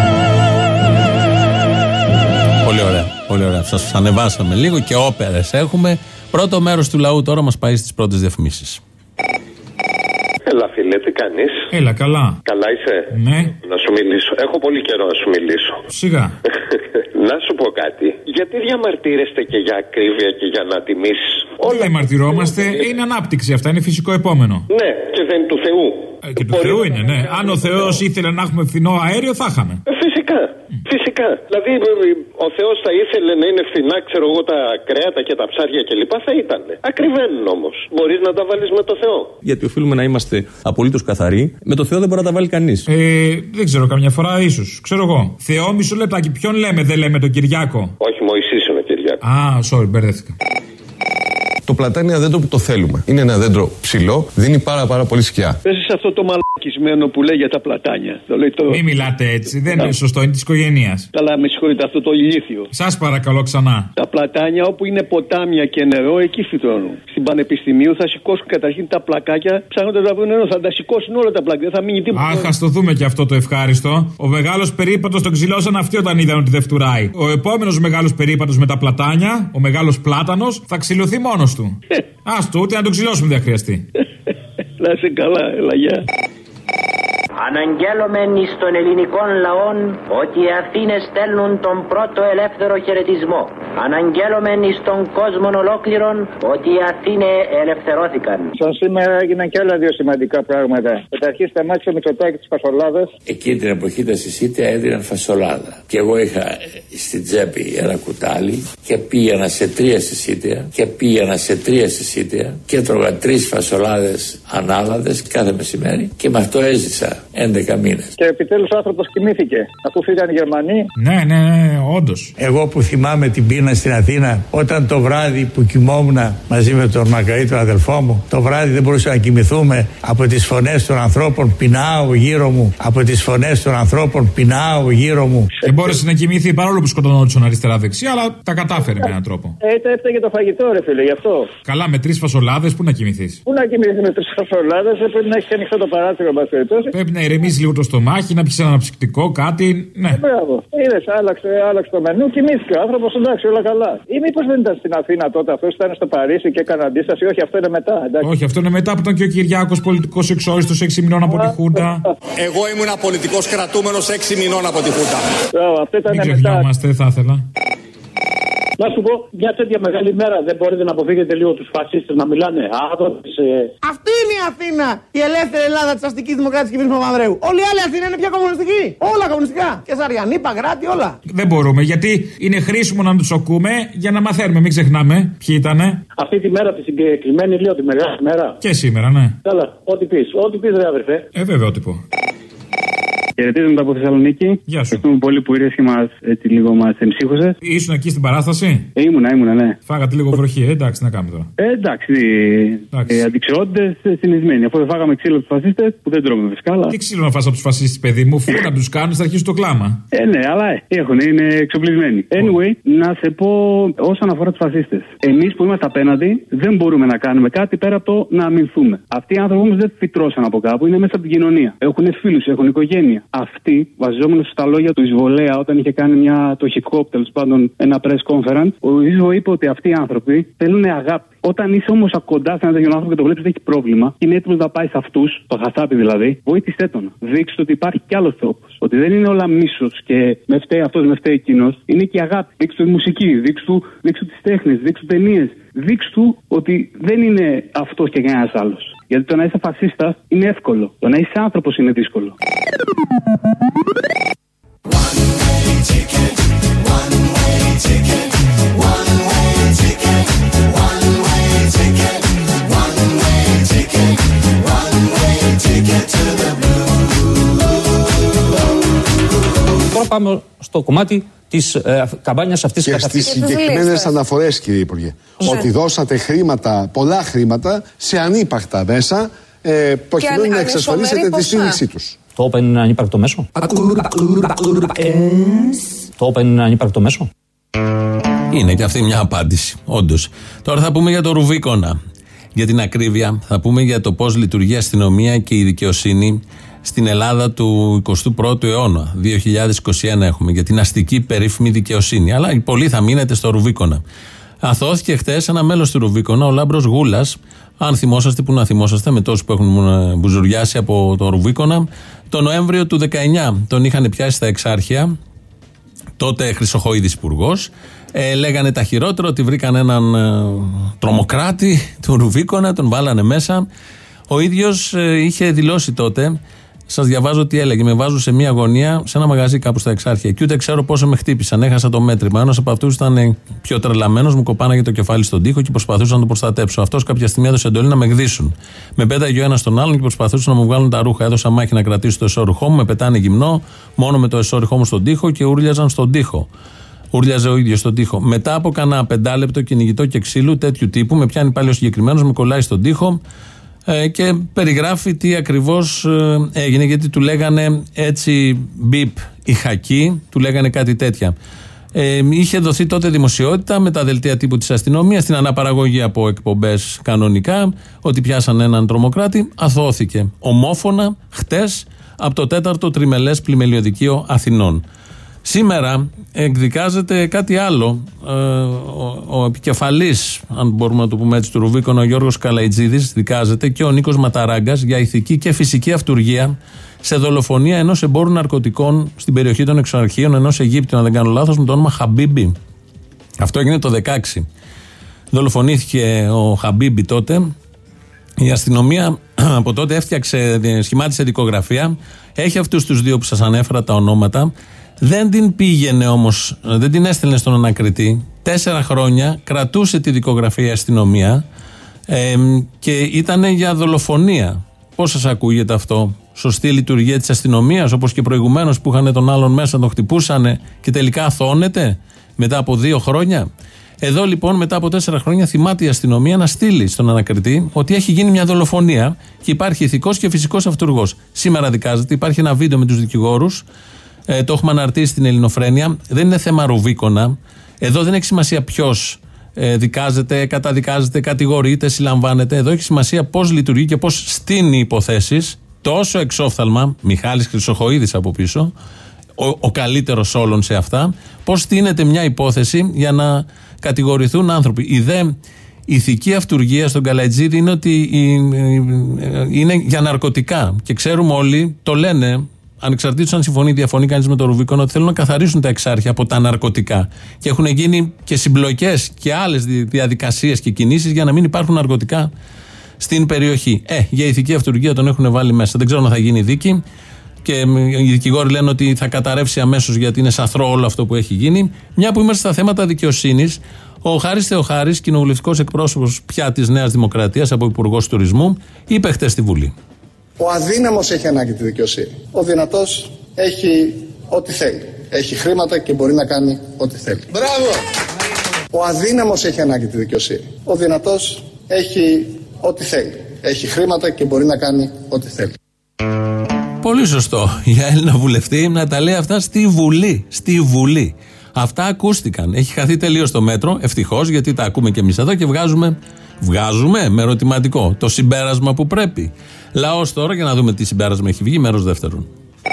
Πολύ ωραία, πολύ ωραία. Σας ανεβάσαμε λίγο και όπερες έχουμε. Πρώτο μέρος του λαού τώρα μας πάει στις πρώτες διαφημίσεις. Έλα φίλε, τι κάνεις? Έλα, καλά. Καλά είσαι? Ναι. Να σου μιλήσω. Έχω πολύ καιρό να σου μιλήσω. Σιγά. Να σου πω κάτι. Γιατί διαμαρτύρεστε και για ακρίβεια και για να τιμήσεις? Όλα διαμαρτυρόμαστε. Είναι ανάπτυξη αυτά. Είναι φυσικό επόμενο. Ναι, και δεν είναι του Θεού. Και του Θεού είναι, ναι. Αν ο Θεός ήθελε να έχουμε φθηνό αέριο, θα είχαμε. Φυσικά. Φυσικά. Δηλαδή, ο Θεός θα ήθελε να είναι φθηνά, ξέρω εγώ, τα κρέατα και τα ψάρια κλπ. Θα ήταν. Ακριβένουν όμως. Μπορείς να τα βάλεις με το Θεό. Γιατί οφείλουμε να είμαστε απολύτως καθαροί. Με το Θεό δεν μπορεί να τα βάλει κανείς. Δεν ξέρω, καμιά φορά ίσως. Ξέρω εγώ. Θεό, μισό λεπτάκι. Ποιον λέμε, δεν λέμε τον Κυριάκο? Όχι, Μωυσής είναι ο Κυριάκο. Sorry, μπερδεύτηκα. Το πλατάνι δέντρο που το θέλουμε. Είναι ένα δέντρο ψηλό, δίνει πάρα πολύ σκιά. Πες σε αυτό το μαλακισμένο που λέει για τα πλατάνια. Μην μιλάτε έτσι, δεν είναι σωστό, είναι της οικογένειας. Καλά, με συγχωρείτε, αυτό το ηλίθιο. Σας παρακαλώ ξανά. Τα πλατάνια όπου είναι ποτάμια και νερό, εκεί φυτρώνουν. Στην Πανεπιστημίου θα σηκώσουν καταρχήν τα πλακάκια, ψάχνοντας να βρουν νερό. Θα τα σηκώσουν όλα τα πλακάκια, δεν θα μείνει τίποτα. Αχ, ας το δούμε και αυτό το ευχάριστο. Ο μεγάλος περίπατος τον ξυλώσαν αυτοί όταν είδαν ότι δεν φτουράει. Ο επόμενος μεγάλος περίπατος με τα πλατάνια, ο μεγάλος πλάτανος, θα ξυλωθεί μόνος του. Άστο, ούτε να τον ξυλώσουμε δεν χρειαστεί. Να είσαι καλά, έλα, γεια. Αναγγέλωμεν εις των ελληνικών λαών ότι οι Αθήνες στέλνουν τον πρώτο ελεύθερο χαιρετισμό. Αναγγέλωμεν εις τον κόσμο ολόκληρον ότι οι Αθήνες ελευθερώθηκαν. Σαν σήμερα έγιναν και άλλα δύο σημαντικά πράγματα. Καταρχήν σταμάτησε ο Μητσοτάκης τις φασολάδες. Εκείνη την εποχή τα συσίτια έδιναν φασολάδα. Και εγώ είχα στην τσέπη ένα κουτάλι και πήγαινα σε 3 συσίτια και πήγαινα σε 3 συσίτια και έτρωγα 3 φασολάδες ανάλαδες κάθε μεσημέρι και με αυτό έζησα 11 μήνες. Και επιτέλους ο άνθρωπος κοιμήθηκε αφού φύγαν οι Γερμανοί. Ναι, όντως. Εγώ που θυμάμαι την πείνα στην Αθήνα, όταν το βράδυ που κοιμόμουν μαζί με τον Μακαή, τον αδελφό μου, το βράδυ δεν μπορούσα να κοιμηθούμε από τις φωνές των ανθρώπων, πεινάω γύρω μου. Από τις φωνές των ανθρώπων, πεινάω γύρω μου. Δεν μπόρεσε να κοιμηθεί παρόλο που σκοτωνόντουσαν αριστερά-δεξιά, αλλά τα κατάφερε με έναν τρόπο. Έφταγε το φαγητό, ρε φίλε, γι' αυτό. Καλά, με 3 φασολάδες, πού να κοιμηθείς? Πού να κοιμηθείς με 3 φασολάδες, πρέπει να έχει ανοιχτό το παράθυρο, εν πάση περιπτώσει. Πρέπει να ηρεμήσει λίγο το στομάχι, να πιεις ένα αναψυκτικό, κάτι. Ναι. Μπράβο. Είδες, άλλαξε το μενού, κοιμήθηκε ο άνθρωπος, εντάξει, όλα καλά. Ή μήπως δεν ήταν στην Αθήνα τότε, αυτός ήταν στο Παρίσι και έκανε αντίσταση? Όχι, αυτό είναι μετά. Εντάξει. Όχι, αυτό είναι μετά που ήταν και ο Κυριάκος πολιτικός εξόριστος 6 μηνών από τη Χούντα. Εγώ ήμουν πολιτικός κρατούμενος 6 μηνών από τη Χούντα. Μπράβο, αυτό ήταν μετά. Μην ξεχνιόμαστε, θα ήθελα. Να σου πω, μια τέτοια μεγάλη μέρα δεν μπορείτε να αποφύγετε λίγο τους φασίστες να μιλάνε άδωτες. Αυτή είναι η Αθήνα, η ελεύθερη Ελλάδα της αστικής δημοκράτης κυβέρνησης Παπανδρέου. Όλη η άλλη Αθήνα είναι πια κομμουνιστική. Όλα κομμουνιστικά. Και Σαριανή, Παγκράτη, όλα. Δεν μπορούμε, γιατί είναι χρήσιμο να τους ακούμε για να μαθαίνουμε. Μην ξεχνάμε ποιοι ήτανε. Αυτή τη μέρα, τη συγκεκριμένη, λέω τη μεγάλη μέρα. Και σήμερα, ναι. Καλά, ό,τι πεις, ρε αδερφέ. Βέβαια, ό,τι πω. Χαιρετίζομαι από Θεσσαλονίκη. Γεια σου. Ευχαριστούμε πολύ που ήρθες και μας εμψύχωσες. Ήσουν εκεί στην παράσταση? Ήμουνα, ναι. Φάγατε λίγο βροχή, εντάξει, να κάνουμε τώρα. Εντάξει. Αντιξιότητες συνηθισμένοι. Αφού δεν φάγαμε ξύλο από τους φασίστες, που δεν τρώμε φυσικά. Αλλά... Τι ξύλο να φας από τους φασίστες, παιδί μου, φού να τους κάνεις, θα αρχίσει το κλάμα. Ναι, αλλά είναι εξοπλισμένοι. Anyway, να σε πω όσον αφορά τους φασίστες. Εμείς που είμαστε απέναντι, δεν μπορούμε να κάνουμε κάτι πέρα από το να αμυνθούμε. Αυτοί οι άνθρωποι όμως δεν φυτρώσαν από κάπου, είναι μέσα από την κοινωνία. Έχουν φίλους, έχουν οικογένεια. Αυτοί, βασιζόμενοι στα λόγια του Εισβολέα, όταν είχε κάνει το Χικόπ, τέλος πάντων, ένα press conference, ο Εισβο είπε ότι αυτοί οι άνθρωποι θέλουν αγάπη. Όταν είσαι όμως κοντά σε έναν τέτοιον άνθρωπο και το βλέπεις ότι έχει πρόβλημα, και είναι έτοιμος να πάει σε αυτούς, το χασάπι δηλαδή, βοήθησέ τον. Δείξτε ότι υπάρχει κι άλλος τρόπος. Ότι δεν είναι όλα μίσος και με φταίει αυτός, με φταίει εκείνος. Είναι και η αγάπη. Δείξτε τη μουσική, δείξτε τις τέχνες, δείξτε ταινίες. Δείξτε ότι δεν είναι αυτός και κανένας άλλος. Γιατί το να είσαι φασίστας είναι εύκολο. Το να είσαι άνθρωπος είναι δύσκολο. Τώρα πάμε στο κομμάτι της καμπάνιας αυτής της καταστάσεως. Και στις συγκεκριμένες αναφορές, κύριε Υπουργέ, ότι δώσατε χρήματα, πολλά χρήματα, σε ανύπαρκτα μέσα, προκειμένου να εξασφαλίσετε τη στήριξή τους. Το Open είναι ανύπαρκτο μέσο. Το Open είναι ανύπαρκτο μέσο. Είναι και αυτή μια απάντηση, όντως. Τώρα θα πούμε για το Ρουβίκονα. Για την ακρίβεια, θα πούμε για το πώς λειτουργεί η αστυνομία και η δικαιοσύνη στην Ελλάδα του 21ου αιώνα. 2021 έχουμε για την αστική περίφημη δικαιοσύνη. Αλλά πολλοί θα μείνετε στο Ρουβίκονα. Αθώθηκε χτες ένα μέλος του Ρουβίκονα, ο Λάμπρος Γούλας. Αν θυμόσαστε, που να θυμόσαστε, με τόσους που έχουν μπουζουριάσει από το Ρουβίκονα, το Νοέμβριο του 19 τον είχαν πιάσει στα Εξάρχεια. Τότε Χρυσοχοΐδης υπουργός. Λέγανε τα χειρότερα, ότι βρήκαν έναν τρομοκράτη του Ρουβίκονα, τον βάλανε μέσα. Ο ίδιος είχε δηλώσει τότε, σας διαβάζω τι έλεγε: με βάζουν σε μια γωνία, σε ένα μαγαζί κάπου στα Εξάρχεια, και ούτε ξέρω πόσο με χτύπησαν. Έχασα το μέτρημα. Ένας από αυτούς ήταν πιο τρελαμένος, μου κοπάναγε το κεφάλι στον τοίχο και προσπαθούσα να το προστατέψω. Αυτός κάποια στιγμή έδωσε εντολή να με γδίσουν. Με πέταγε ο ένας στον άλλον και προσπαθούσαν να μου βγάλουν τα ρούχα. Έδωσα μάχη να κρατήσω το εσώρουχό μου, με πετάνε γυμνό, μόνο με το εσώρουχό μου στον τοίχο και ούρλιαζαν στον τοίχο. Ούρλιαζε ο ίδιος στον τοίχο. Μετά από κανένα 5 λεπτό κυνηγητό και ξύλου τέτοιου τύπου, με πιάνει πάλι ο συγκεκριμένος, με κολλάει στον τοίχο. Και περιγράφει τι ακριβώς έγινε, γιατί του λέγανε έτσι μπιπ οι χακοί, του λέγανε κάτι τέτοια. Είχε δοθεί τότε δημοσιότητα με τα δελτία τύπου της αστυνομίας, στην αναπαραγωγή από εκπομπές κανονικά, ότι πιάσαν έναν τρομοκράτη. Αθώθηκε ομόφωνα χτες από το 4ο Τριμελές Πλημελιωδικείο Αθηνών. Σήμερα εκδικάζεται κάτι άλλο. Ο επικεφαλής, αν μπορούμε να το πούμε έτσι, του Ρουβίκονα, ο Γιώργος Καλαϊτζίδης, δικάζεται, και ο Νίκος Ματαράγκας για ηθική και φυσική αυτουργία σε δολοφονία ενός εμπόρου ναρκωτικών στην περιοχή των Εξαρχείων, ενός Αιγύπτιου, αν δεν κάνω λάθος, με το όνομα Χαμπίμπι. Αυτό έγινε το 2016. Δολοφονήθηκε ο Χαμπίμπι τότε. Η αστυνομία από τότε σχημάτισε δικογραφία. Έχει αυτούς τους δύο που σας ανέφερα τα ονόματα. Δεν την πήγαινε όμως, δεν την έστελνε στον ανακριτή. 4 χρόνια κρατούσε τη δικογραφία η αστυνομία και ήταν για δολοφονία. Πώς σας ακούγεται αυτό? Σωστή λειτουργία της αστυνομίας, όπως και προηγουμένως που είχαν τον άλλον μέσα, τον χτυπούσανε και τελικά αθώνεται μετά από 2 χρόνια. Εδώ λοιπόν μετά από 4 χρόνια θυμάται η αστυνομία να στείλει στον ανακριτή ότι έχει γίνει μια δολοφονία και υπάρχει ηθικός και φυσικός αυτουργός. Σήμερα δικάζεται, υπάρχει ένα βίντεο με τους δικηγόρους. Το έχουμε αναρτήσει στην Ελληνοφρένεια. Δεν είναι θέμα Ρουβίκονα. Εδώ δεν έχει σημασία ποιος δικάζεται, καταδικάζεται, κατηγορείται, συλλαμβάνεται. Εδώ έχει σημασία πώς λειτουργεί και πώς στείνει υποθέσεις. Τόσο εξόφθαλμα, Μιχάλης Χρυσοχοΐδης από πίσω, ο καλύτερος όλων σε αυτά, πώς στείνεται μια υπόθεση για να κατηγορηθούν άνθρωποι. Η δε ηθική αυτουργία στον Καλαϊτζίδη είναι ότι είναι για ναρκωτικά. Και ξέρουμε όλοι, το λένε ανεξαρτήτως αν συμφωνεί ή διαφωνεί κανείς με το Ρουβίκον, ότι θέλουν να καθαρίσουν τα εξάρχεια από τα ναρκωτικά. Και έχουν γίνει και συμπλοκές και άλλες διαδικασίες και κινήσεις για να μην υπάρχουν ναρκωτικά στην περιοχή. Για ηθική αυτουργία τον έχουν βάλει μέσα. Δεν ξέρω αν θα γίνει δίκη. Και οι δικηγόροι λένε ότι θα καταρρεύσει αμέσως γιατί είναι σαθρό όλο αυτό που έχει γίνει. Μια που είμαστε στα θέματα δικαιοσύνης, ο Χάρης Θεοχάρης, κοινοβουλευτικός εκπρόσωπος πια της Νέας Δημοκρατίας από Υπουργός Τουρισμού, είπε χτες στη Βουλή. Ο αδύναμος έχει ανάγκη τη δικαιοσύνη. Ο δυνατός έχει ό,τι θέλει. Έχει χρήματα και μπορεί να κάνει ό,τι θέλει. Μπράβο! Ο αδύναμος έχει ανάγκη τη δικαιοσύνη. Ο δυνατός έχει ό,τι θέλει. Έχει χρήματα και μπορεί να κάνει ό,τι θέλει. Πολύ σωστό για Έλληνα βουλευτή να τα λέει αυτά στη Βουλή. Στη Βουλή. Αυτά ακούστηκαν. Έχει χαθεί τελείως το μέτρο, ευτυχώς, γιατί τα ακούμε και εμείς εδώ και βγάζουμε με ερωτηματικό το συμπέρασμα που πρέπει. Λαός τώρα, για να δούμε τι συμπέρασμα έχει βγει, μέρος δεύτερον.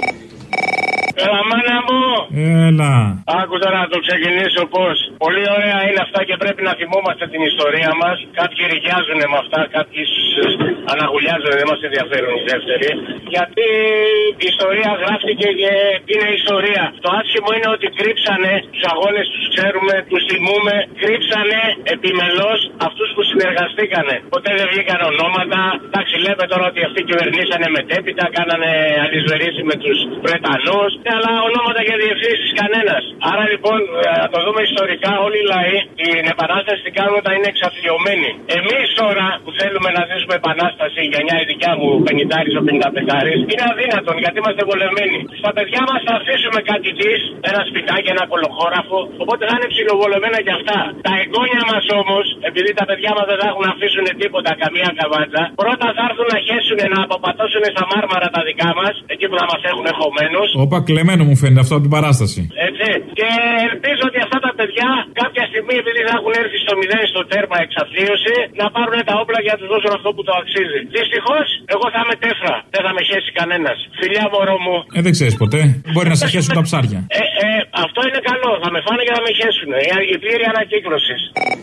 Έλα, μάνα μου! Έλα. Άκουσα να το ξεκινήσω πώς. Πολύ ωραία είναι αυτά και πρέπει να θυμόμαστε την ιστορία μας. Κάποιοι ρηγιάζουν με αυτά, κάποιοι αναγουλιάζουν, δεν μας ενδιαφέρουν οι δεύτεροι. Γιατί η ιστορία γράφτηκε και είναι ιστορία. Το άσχημο είναι ότι κρύψανε τους αγώνες, τους ξέρουμε, τους θυμούμε. Κρύψανε επιμελώς αυτούς που συνεργαστήκανε. Ποτέ δεν βγήκαν ονόματα. Εντάξει, λέμε τώρα ότι αυτοί κυβερνήσανε μετέπειτα, κάνανε αλυσβερίσι με τους Βρετανούς. Αλλά ονόματα και διευθύνσεις κανένας. Άρα λοιπόν, να το δούμε ιστορικά, όλοι οι λαοί την επανάσταση την κάνουν όταν είναι εξαθλιωμένοι. Εμείς τώρα που θέλουμε να ζήσουμε επανάσταση, η γενιά η δικιά μου, 50 ο 55, είναι αδύνατον γιατί είμαστε βολεμένοι. Στα παιδιά μας θα αφήσουμε κάτι της, ένα σπιτάκι, ένα κολοχώραφο, οπότε θα είναι ψιλοβολεμένα κι αυτά. Τα εγγόνια μας όμως, επειδή τα παιδιά μας δεν θα έχουν να αφήσουν τίποτα, καμία καβάτσα, πρώτα θα έρθουν να χέσουν, να αποπατώσουν στα μάρμαρα τα δικά μας, εκεί που θα μας έχουν εχωμένους. Όπα, κλεμμένο μου φαίνεται αυτό από την παράσταση. Έτσι. Και ελπίζω ότι αυτά τα παιδιά κάποια στιγμή, επειδή θα έχουν έρθει στο 0 στο τέρμα εξαθλίωση, να πάρουν τα όπλα για να τους δώσουν αυτό που το αξίζει. Δυστυχώς, εγώ θα είμαι τέφρα. Δεν θα με χέσει κανένας. Φιλιά, μωρό μου. Δεν ξέρεις ποτέ. Μπορεί να σε χέσουν τα ψάρια. Αυτό είναι καλό. Θα με φάνε και θα με χέσουν. Η πλήρη ανακύκλωση.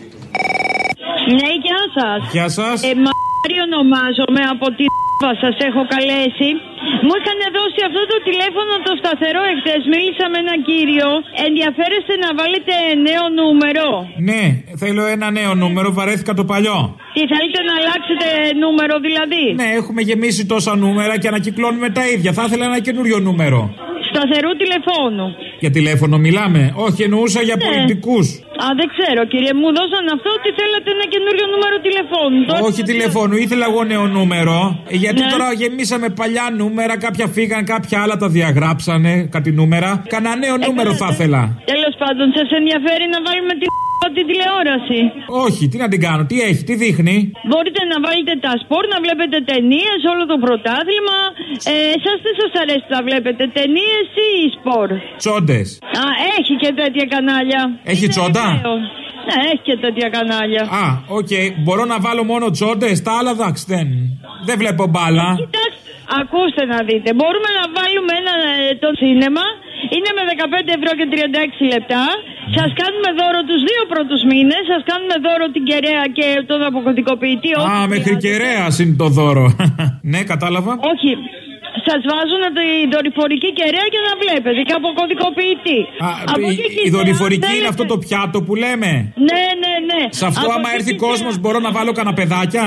Ναι, γεια σας. Γεια σας. Μάρη ονομάζομαι, από τη σας έχω καλέσει. Μου είχαν δώσει αυτό το τηλέφωνο το σταθερό εχθές. Μίλησα με έναν κύριο. Ενδιαφέρεστε να βάλετε νέο νούμερο? Ναι, θέλω ένα νέο νούμερο. Βαρέθηκα το παλιό. Τι θέλετε να αλλάξετε νούμερο δηλαδή? Ναι, έχουμε γεμίσει τόσα νούμερα και ανακυκλώνουμε τα ίδια. Θα ήθελα ένα καινούριο νούμερο. Σταθερού τηλεφώνου. Για τηλέφωνο μιλάμε? Όχι, εννοούσα για πολιτικούς. Α, δεν ξέρω κύριε, μου δώσαν αυτό ότι θέλατε ένα καινούριο νούμερο τηλεφώνου. Όχι τηλεφώνου, ήθελα εγώ νέο νούμερο. Γιατί τώρα γεμίσαμε παλιά νούμερα, κάποια φύγαν, κάποια άλλα τα διαγράψανε, κάτι νούμερα. Κανένα νέο νούμερο θα ήθελα. Τέλος πάντων, σας ενδιαφέρει να βάλουμε την τηλεόραση? Όχι, τι να την κάνω, τι έχει, τι δείχνει? Μπορείτε να βάλετε τα σπορ, να βλέπετε ταινίες, όλο το πρωτάθλημα. Εσάς δεν σας αρέσει να βλέπετε ταινίες ή σπορ? Τσόντες. Α, έχει και τέτοια κανάλια. Έχει τσόντα? Ναι, έχει και τέτοια κανάλια. Α, οκ. Μπορώ να βάλω μόνο τσόντες, τα άλλα εντάξει δεν βλέπω μπάλα. Κοιτάξτε, ακούστε να δείτε. Μπορούμε να βάλουμε το σίνεμα. Είναι με 15 ευρώ και 36 λεπτά. Σας κάνουμε δώρο τους 2 πρώτους μήνες. Σας κάνουμε δώρο την κεραία και τον αποκωδικοποιητή. Α, μέχρι κεραία είναι το δώρο. Ναι, κατάλαβα. Όχι. Σας βάζουν τη δορυφορική κεραία και να βλέπετε και αποκωδικοποιητή. Η δορυφορική είναι αυτό το πιάτο που λέμε? Ναι. Σε αυτό άμα έρθει κόσμος μπορώ να βάλω καναπεδάκια?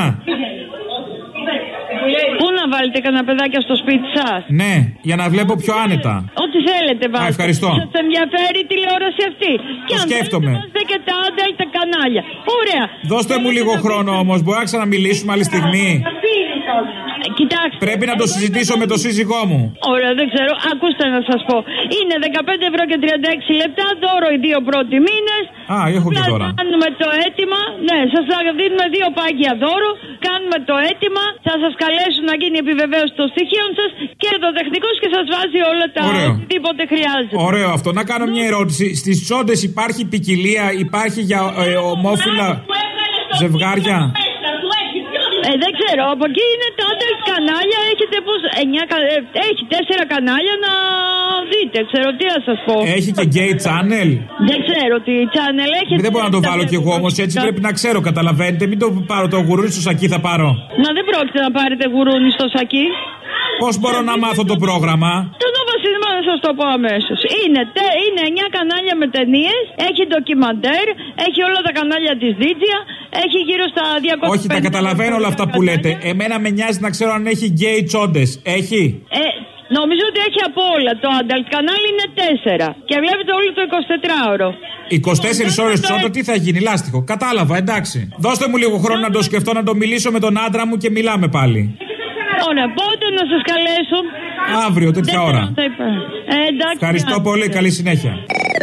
Πού να βάλετε καναπεδάκια στο σπίτι σας? Ναι, για να βλέπω πιο άνετα. Ό,τι θέλετε βάλτε. Ευχαριστώ. Σας ενδιαφέρει η τηλεόραση αυτή? Και αν σκέφτομαι. Θέλετε και τα άντελτα κανάλια. Ωραία. Δώστε μου λίγο χρόνο όμως, μπορεί να ξαναμιλήσουμε άλλη στιγμή? Κοιτάξτε. Πρέπει να το συζητήσω με το σύζυγό μου. Ωραία, δεν ξέρω. Ακούστε να σας πω. Είναι 15 ευρώ και 36 λεπτά. Δώρο οι 2 πρώτοι μήνες. Α, έχω και δώρα. Κάνουμε το αίτημα. Ναι, σας δίνουμε 2 πάγια δώρο. Κάνουμε το αίτημα. Θα σας καλέσουν να γίνει επιβεβαίωση των στοιχείων σας και το τεχνικός και σας βάζει όλα τα οτιδήποτε χρειάζεται. Ωραίο αυτό. Να κάνω μια ερώτηση. Στις τσόντες υπάρχει ποικιλία, υπάρχει για ομόφυλα ζευγάρια? Δεν ξέρω, από εκεί είναι τα κανάλια, έχετε πως, έχει 4 κανάλια να δείτε, ξέρω τι να σας πω. Έχει και gay channel? Δεν ξέρω τι channel έχει. Δεν μπορώ να το βάλω κι εγώ όμως, έτσι πρέπει να ξέρω, καταλαβαίνετε, μην το πάρω το γουρούνι στο σακί θα πάρω. Να δεν πρόκειται να πάρετε γουρούνι στο σακί. Πώς μπορώ να μάθω το πρόγραμμα? Το Nova σας το πω αμέσως. Είναι 9 κανάλια με ταινίες, έχει ντοκιμαντέρ, έχει όλα τα κανάλια της Δίτζια, έχει γύρω στα 250. Όχι, τα καταλαβαίνω όλα αυτά που λέτε. Εμένα με νοιάζει να ξέρω αν έχει γκέι τσόντες. Έχει. Νομίζω ότι έχει από όλα. Το adult κανάλι είναι 4 και βλέπετε όλο το 24ωρο. 24 ώρες τσόντα, τι θα γίνει, λάστιχο. Κατάλαβα, εντάξει. Δώστε μου λίγο χρόνο να το σκεφτώ, να το μιλήσω με τον άντρα μου και μιλάμε πάλι. Ωραία, πότε να σας καλέσω? Αύριο, τέτοια ώρα. Εντάξει. Ευχαριστώ πολύ, καλή συνέχεια.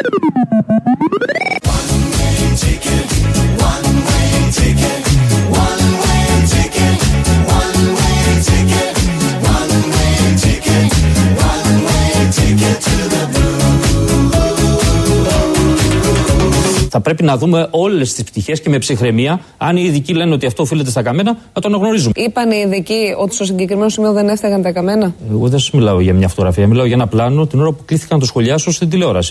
Θα πρέπει να δούμε όλες τις πτυχές και με ψυχραιμία. Αν οι ειδικοί λένε ότι αυτό οφείλεται στα καμένα, να το αναγνωρίζουμε. Είπαν οι ειδικοί ότι στο συγκεκριμένο σημείο δεν έφταγαν τα καμένα. Εγώ δεν σας μιλάω για μια φωτογραφία. Μιλάω για ένα πλάνο την ώρα που κλήθηκα να το σχολιάσω στην τηλεόραση.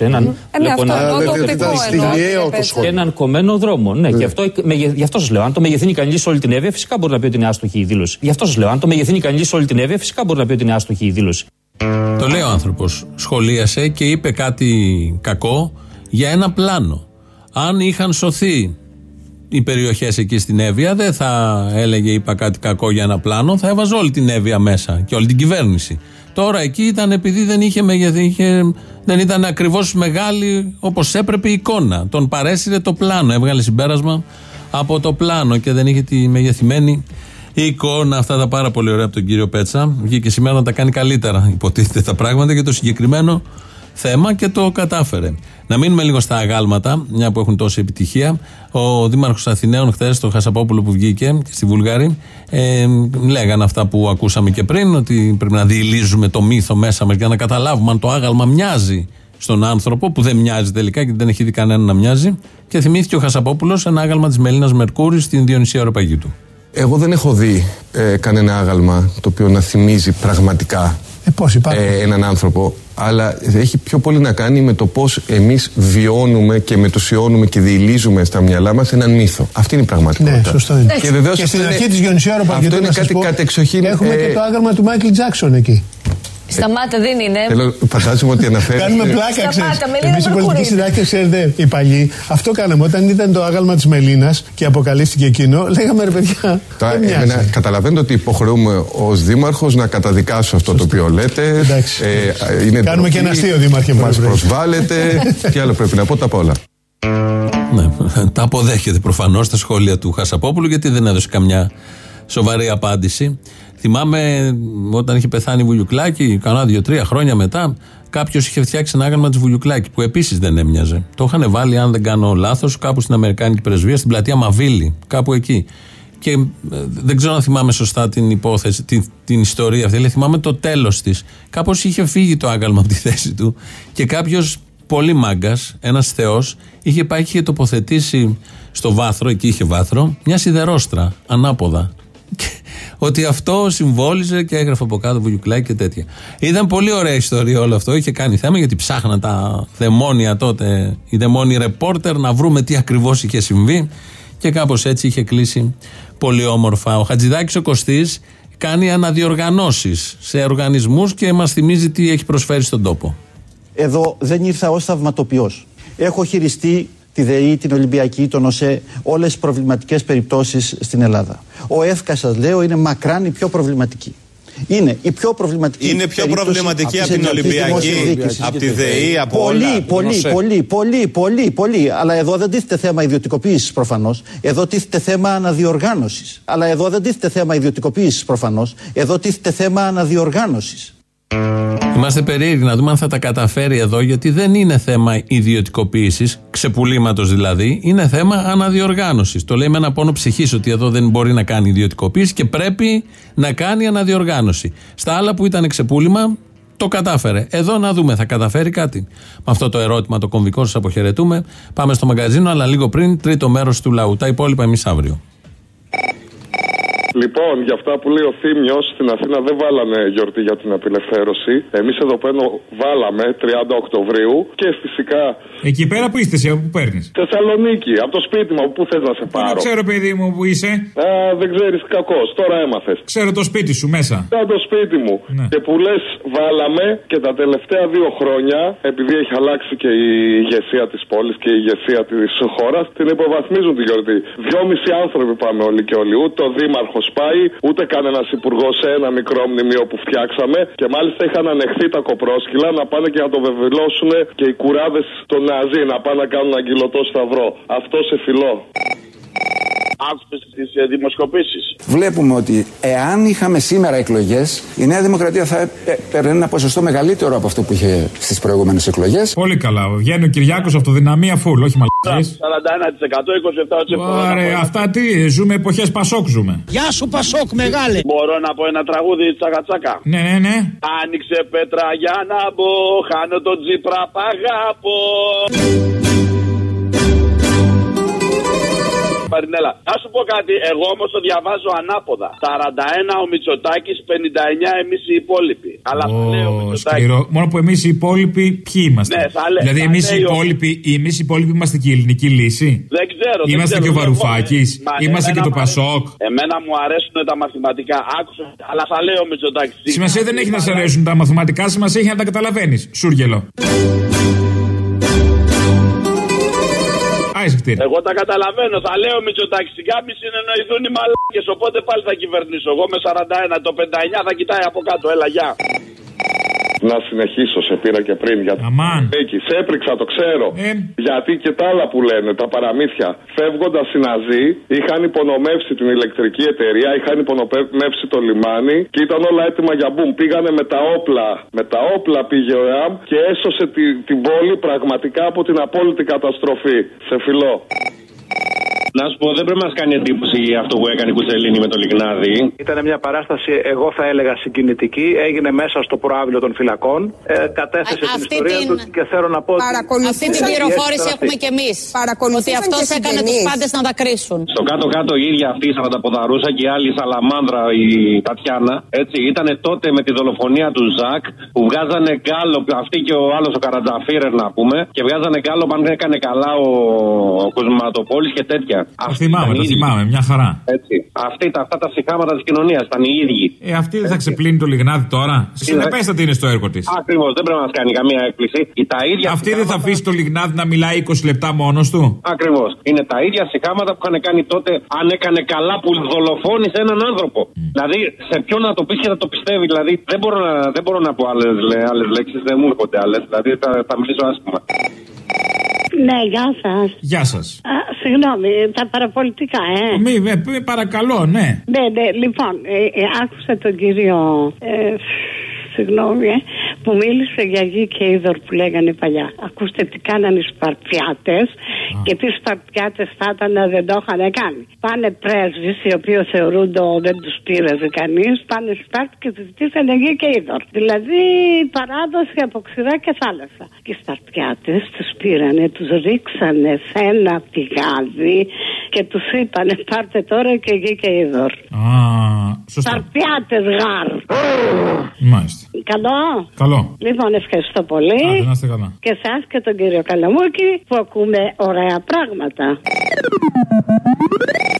Και έναν κομμένο δρόμο. Ναι, και γι' αυτό σας λέω. Αν το μεγεθύνει κανείς σε όλη την Εύβοια, φυσικά μπορεί να πει ότι είναι άστοχη η δήλωση. Γι' αυτό σας λέω. Αν το μεγεθύνει κανείς σε όλη την Εύβοια, φυσικά μπορεί να πει ότι είναι άστοχη η δήλωση. Το λέει ο άνθρωπος. Σχολίασε και είπε κάτι κακό για ένα πλάνο. Αν είχαν σωθεί οι περιοχές εκεί στην Εύβοια, δεν θα έλεγε είπα κάτι κακό για ένα πλάνο, θα έβαζε όλη την Εύβοια μέσα και όλη την κυβέρνηση. Τώρα εκεί ήταν επειδή δεν είχε δεν ήταν ακριβώς μεγάλη όπως έπρεπε η εικόνα. Τον παρέσυρε το πλάνο, έβγαλε συμπέρασμα από το πλάνο και δεν είχε τη μεγεθυμένη εικόνα. Αυτά τα πάρα πολύ ωραία από τον κύριο Πέτσα. Βγήκε σήμερα να τα κάνει καλύτερα, υποτίθεται, τα πράγματα για το συγκεκριμένο θέμα και το κατάφερε. Να μείνουμε λίγο στα αγάλματα, μια που έχουν τόση επιτυχία. Ο Δήμαρχος Αθηναίων χθες, το Χασαπόπουλο που βγήκε στη Βουλγαρή, λέγανε αυτά που ακούσαμε και πριν, ότι πρέπει να διηλίζουμε το μύθο μέσα μας για να καταλάβουμε αν το άγαλμα μοιάζει στον άνθρωπο, που δεν μοιάζει τελικά και δεν έχει δει κανένα να μοιάζει. Και θυμήθηκε ο Χασαπόπουλος ένα άγαλμα της Μελίνας Μερκούρη στην Διονυσία Αεροπαγήτου. Εγώ δεν έχω δει κανένα άγαλμα το οποίο να θυμίζει πραγματικά έναν άνθρωπο, αλλά έχει πιο πολύ να κάνει με το πώς εμείς βιώνουμε και μετουσιώνουμε και διηλίζουμε στα μυαλά μας έναν μύθο. Αυτή είναι η πραγματικότητα. Ναι, σωστό είναι. Και βεβαίως και στην αρχή της Διονυσίου Αεροπαγήτου αυτό είναι κάτι κατεξοχήν. Έχουμε και το άγαλμα του Μάικλ Τζάκσον εκεί. Σταμάτα, δεν είναι. Φαντάζομαι ότι αναφέρει. Κάνουμε πλάκα, ξέρεις. Εμείς οι πολιτικοί συντάκτες, ξέρετε, οι παλιοί, αυτό κάναμε. Όταν ήταν το άγαλμα της Μελίνας και αποκαλύφθηκε εκείνο, λέγαμε ρε παιδιά. Καταλαβαίνετε ότι υποχρεούμε ως δήμαρχος να καταδικάσω αυτό το οποίο λέτε. Κάνουμε και ένα αστείο, δήμαρχε. Μας προσβάλλετε. Τι άλλο πρέπει να πω, τα πολλά. Ναι, τα αποδέχεται προφανώς τα σχόλια του Χασαπόπουλου, γιατί δεν έδωσε καμιά σοβαρή απάντηση. Θυμάμαι όταν είχε πεθάνει η Βουλιουκλάκη, κανένα 2-3 χρόνια μετά, κάποιος είχε φτιάξει ένα άγαλμα της Βουλιουκλάκη που επίσης δεν έμοιαζε. Το είχαν βάλει, αν δεν κάνω λάθος, κάπου στην Αμερικάνικη Πρεσβεία, στην πλατεία Μαβίλη, κάπου εκεί. Και δεν ξέρω αν θυμάμαι σωστά την υπόθεση, την ιστορία αυτή, αλλά θυμάμαι το τέλος της. Κάπως είχε φύγει το άγαλμα από τη θέση του και κάποιος πολύ μάγκας, ένας θεός, είχε τοποθετήσει στο βάθρο, εκεί είχε βάθρο, μια σιδερόστρα ανάποδα. Ότι αυτό συμβόλιζε και έγραφε από κάτω Βουλιουκλάκη και τέτοια. Ήταν πολύ ωραία ιστορία όλο αυτό. Είχε κάνει θέμα γιατί ψάχναν τα δαιμόνια τότε, οι δαιμόνιοι ρεπόρτερ, να βρούμε τι ακριβώς είχε συμβεί. Και κάπως έτσι είχε κλείσει πολύ όμορφα. Ο Χατζηδάκης ο Κωστής κάνει αναδιοργανώσεις σε οργανισμούς και μας θυμίζει τι έχει προσφέρει στον τόπο. Εδώ δεν ήρθα ως θαυματοποιός. Έχω χειριστεί τη ΔΕΗ, την Ολυμπιακή, τον ΟΣΕ, όλες τις προβληματικές περιπτώσεις στην Ελλάδα. Ο ΕΦΚΑ, σας λέω, είναι μακράν η πιο προβληματική. Είναι η πιο προβληματική. Είναι πιο προβληματική από την Ολυμπιακή, από τη ΔΕΗ, από όλα. Πολύ. Αλλά εδώ δεν τίθεται θέμα ιδιωτικοποίησης προφανώς. Εδώ τίθεται θέμα αναδιοργάνωσης. Εδώ τίθεται θέμα αναδιοργάνωσης. Είμαστε περίεργοι να δούμε αν θα τα καταφέρει εδώ, γιατί δεν είναι θέμα ιδιωτικοποίησης, ξεπουλήματος δηλαδή, είναι θέμα αναδιοργάνωσης. Το λέει με ένα πόνο ψυχής ότι εδώ δεν μπορεί να κάνει ιδιωτικοποίηση και πρέπει να κάνει αναδιοργάνωση. Στα άλλα που ήταν ξεπούλημα, το κατάφερε. Εδώ να δούμε, θα καταφέρει κάτι. Με αυτό το ερώτημα το κομβικό σας αποχαιρετούμε. Πάμε στο μαγκαζίνο, αλλά λίγο πριν, τρίτο μέρος του λαού. Τα υπόλοιπα εμείς αύριο. Λοιπόν, για αυτά που λέει ο Θήμιος, στην Αθήνα δεν βάλανε γιορτή για την απελευθέρωση. Εμείς εδώ πέρα βάλαμε 30 Οκτωβρίου και φυσικά. Εκεί πέρα που είστε εσύ, που παίρνεις? Θεσσαλονίκη, από το σπίτι μου, πού θες να σε πάρω? Δεν ξέρω, παιδί μου, που είσαι. Δεν ξέρεις κακώς, τώρα έμαθες. Ξέρω το σπίτι σου μέσα. Το σπίτι μου. Ναι. Και που λες βάλαμε και τα τελευταία 2 χρόνια, επειδή έχει αλλάξει και η ηγεσία της πόλης και η ηγεσία της χώρας, την υποβαθμίζουν τη γιορτή. 2,5 άνθρωποι πάμε όλοι και όλοι. Ούτε ο δήμαρχος πάει, ούτε κανένας υπουργός σε ένα μικρό μνημείο που φτιάξαμε. Και μάλιστα είχαν ανεχθεί τα κοπρόσκυλα να πάνε και να το βεβαιώσουν και οι κουράδες των Ναζί να πάνε να κάνουν αγγυλωτό σταυρό. Αυτό σε φιλό. Άκουσες τις δημοσκοπήσεις? Βλέπουμε ότι εάν είχαμε σήμερα εκλογές, η Νέα Δημοκρατία θα παίρνει ένα ποσοστό μεγαλύτερο από αυτό που είχε στις προηγούμενες εκλογές. Πολύ καλά. Βγαίνει ο Κυριάκος αυτοδυναμία φουλ, όχι μαλακίες. 41%, 27%. Ωραία, αυτά τι, ζούμε εποχές Πασόκ ζούμε. Γεια σου Πασόκ, μεγάλε. Μπορώ να πω ένα τραγούδι τσακατσάκα? Ναι. Άνοιξε πέτρα για να μπω, χάνω τον Τσίπρα παγάπω. Παρινέλα, να σου πω κάτι, εγώ όμως το διαβάζω ανάποδα. 41 ο Μητσοτάκης, 59 εμείς οι υπόλοιποι. Αλλά σκληρό. Μόνο που εμείς οι υπόλοιποι ποιοι είμαστε? Ναι, δηλαδή εμείς οι υπόλοιποι είμαστε και η ελληνική λύση. Δεν ξέρω. Είμαστε και ο Βαρουφάκης. Είμαστε και το Πασόκ. Εμένα μου αρέσουν τα μαθηματικά. Άκουσα, αλλά θα λέω ο Μητσοτάκης. Σημασία δεν έχει να σε αρέσουν τα μαθηματικά, σημασία έχει να τα καταλαβαίνεις. Σούργελο. Εγώ τα καταλαβαίνω, θα λέω Μητσοτάκη, σιγά μη συνεννοηθούν οι μαλάκες, οπότε πάλι θα κυβερνήσω. Εγώ με 41, το 59 θα κοιτάει από κάτω, έλα γεια. Να συνεχίσω, σε πήρα και πριν. Εκεί, σε έπριξα, το ξέρω. Γιατί και τα άλλα που λένε, τα παραμύθια. Φεύγοντας οι Ναζί, είχαν υπονομεύσει την ηλεκτρική εταιρεία, είχαν υπονομεύσει το λιμάνι και ήταν όλα έτοιμα για μπουμ. Πήγανε με τα όπλα. Με τα όπλα πήγε ο ΕΑΜ και έσωσε την πόλη πραγματικά από την απόλυτη καταστροφή. Σε φιλό. Να σου πω, δεν πρέπει να μας κάνει εντύπωση αυτό που έκανε η Κουτσελίνη με το Λιγνάδι. Ήταν μια παράσταση, εγώ θα έλεγα συγκινητική. Έγινε μέσα στο προάβλιο των φυλακών. Κατέθεσε την ιστορία του και θέλω να πω. Αυτή την πληροφόρηση έχουμε κι εμείς. Ότι αυτός έκανε τους πάντες να τα κρίσουν. Στο κάτω-κάτω η ίδια αυτή η Σαρανταποδαρούσα και η άλλη Σαλαμάνδρα, η Τατιάνα, έτσι, ήταν τότε με τη δολοφονία του Ζακ που βγάζανε γκάλο, αυτή και ο άλλος ο Καρατζαφίρερ να πούμε, και βγάζανε γκάλο αν έκανε καλά ο Κοσματοπόλης και τέτοια. Τα θυμάμαι, μια χαρά. Έτσι. Αυτά τα συχάματα της κοινωνίας ήταν οι ίδιοι. Αυτή δεν θα ξεπλύνει το Λιγνάδι τώρα. Συνεπέστατη είναι στο έργο της. Ακριβώς, δεν πρέπει να μας κάνει καμία έκπληση. Αυτή δεν θα αφήσει το Λιγνάδι να μιλάει 20 λεπτά μόνος του. Ακριβώς. Είναι τα ίδια συχάματα που είχαν κάνει τότε, αν έκανε καλά που δολοφόνησε έναν άνθρωπο. Δηλαδή, σε ποιον να το πει και θα το πιστεύει. Δηλαδή, δεν μπορώ να πω άλλες λέξεις, δεν μου έρχονται άλλες. Δηλαδή, θα μιλήσω άσχημα. Ναι, γεια σας. Γεια σας. Συγγνώμη, τα παραπολιτικά, παρακαλώ, ναι. Ναι, λοιπόν, άκουσα τον κύριο... Συγγνώμη, που μίλησε για γη και είδωρ που λέγανε παλιά. Ακούστε τι κάνανε οι Σπαρτιάτες και τι Σπαρτιάτες θα ήταν να δεν το είχαν κάνει. Πάνε πρέσβεις οι οποίοι θεωρούνται δεν τους πήραζε κανείς, πάνε Σπάρτη και τους ζητήσανε γη και είδωρ. Δηλαδή παράδοση από ξηρά και θάλασσα. Και οι Σπαρτιάτες τους πήρανε, τους ρίξανε σε ένα πηγάδι και τους είπανε πάρτε τώρα και γη και είδωρ. Σπαρτιάτες γάρ. Μάλιστα. Καλό. Λοιπόν, ευχαριστώ πολύ. Να είστε καλά. Και εσάς και τον κύριο Καλαμούκη που ακούμε ωραία πράγματα.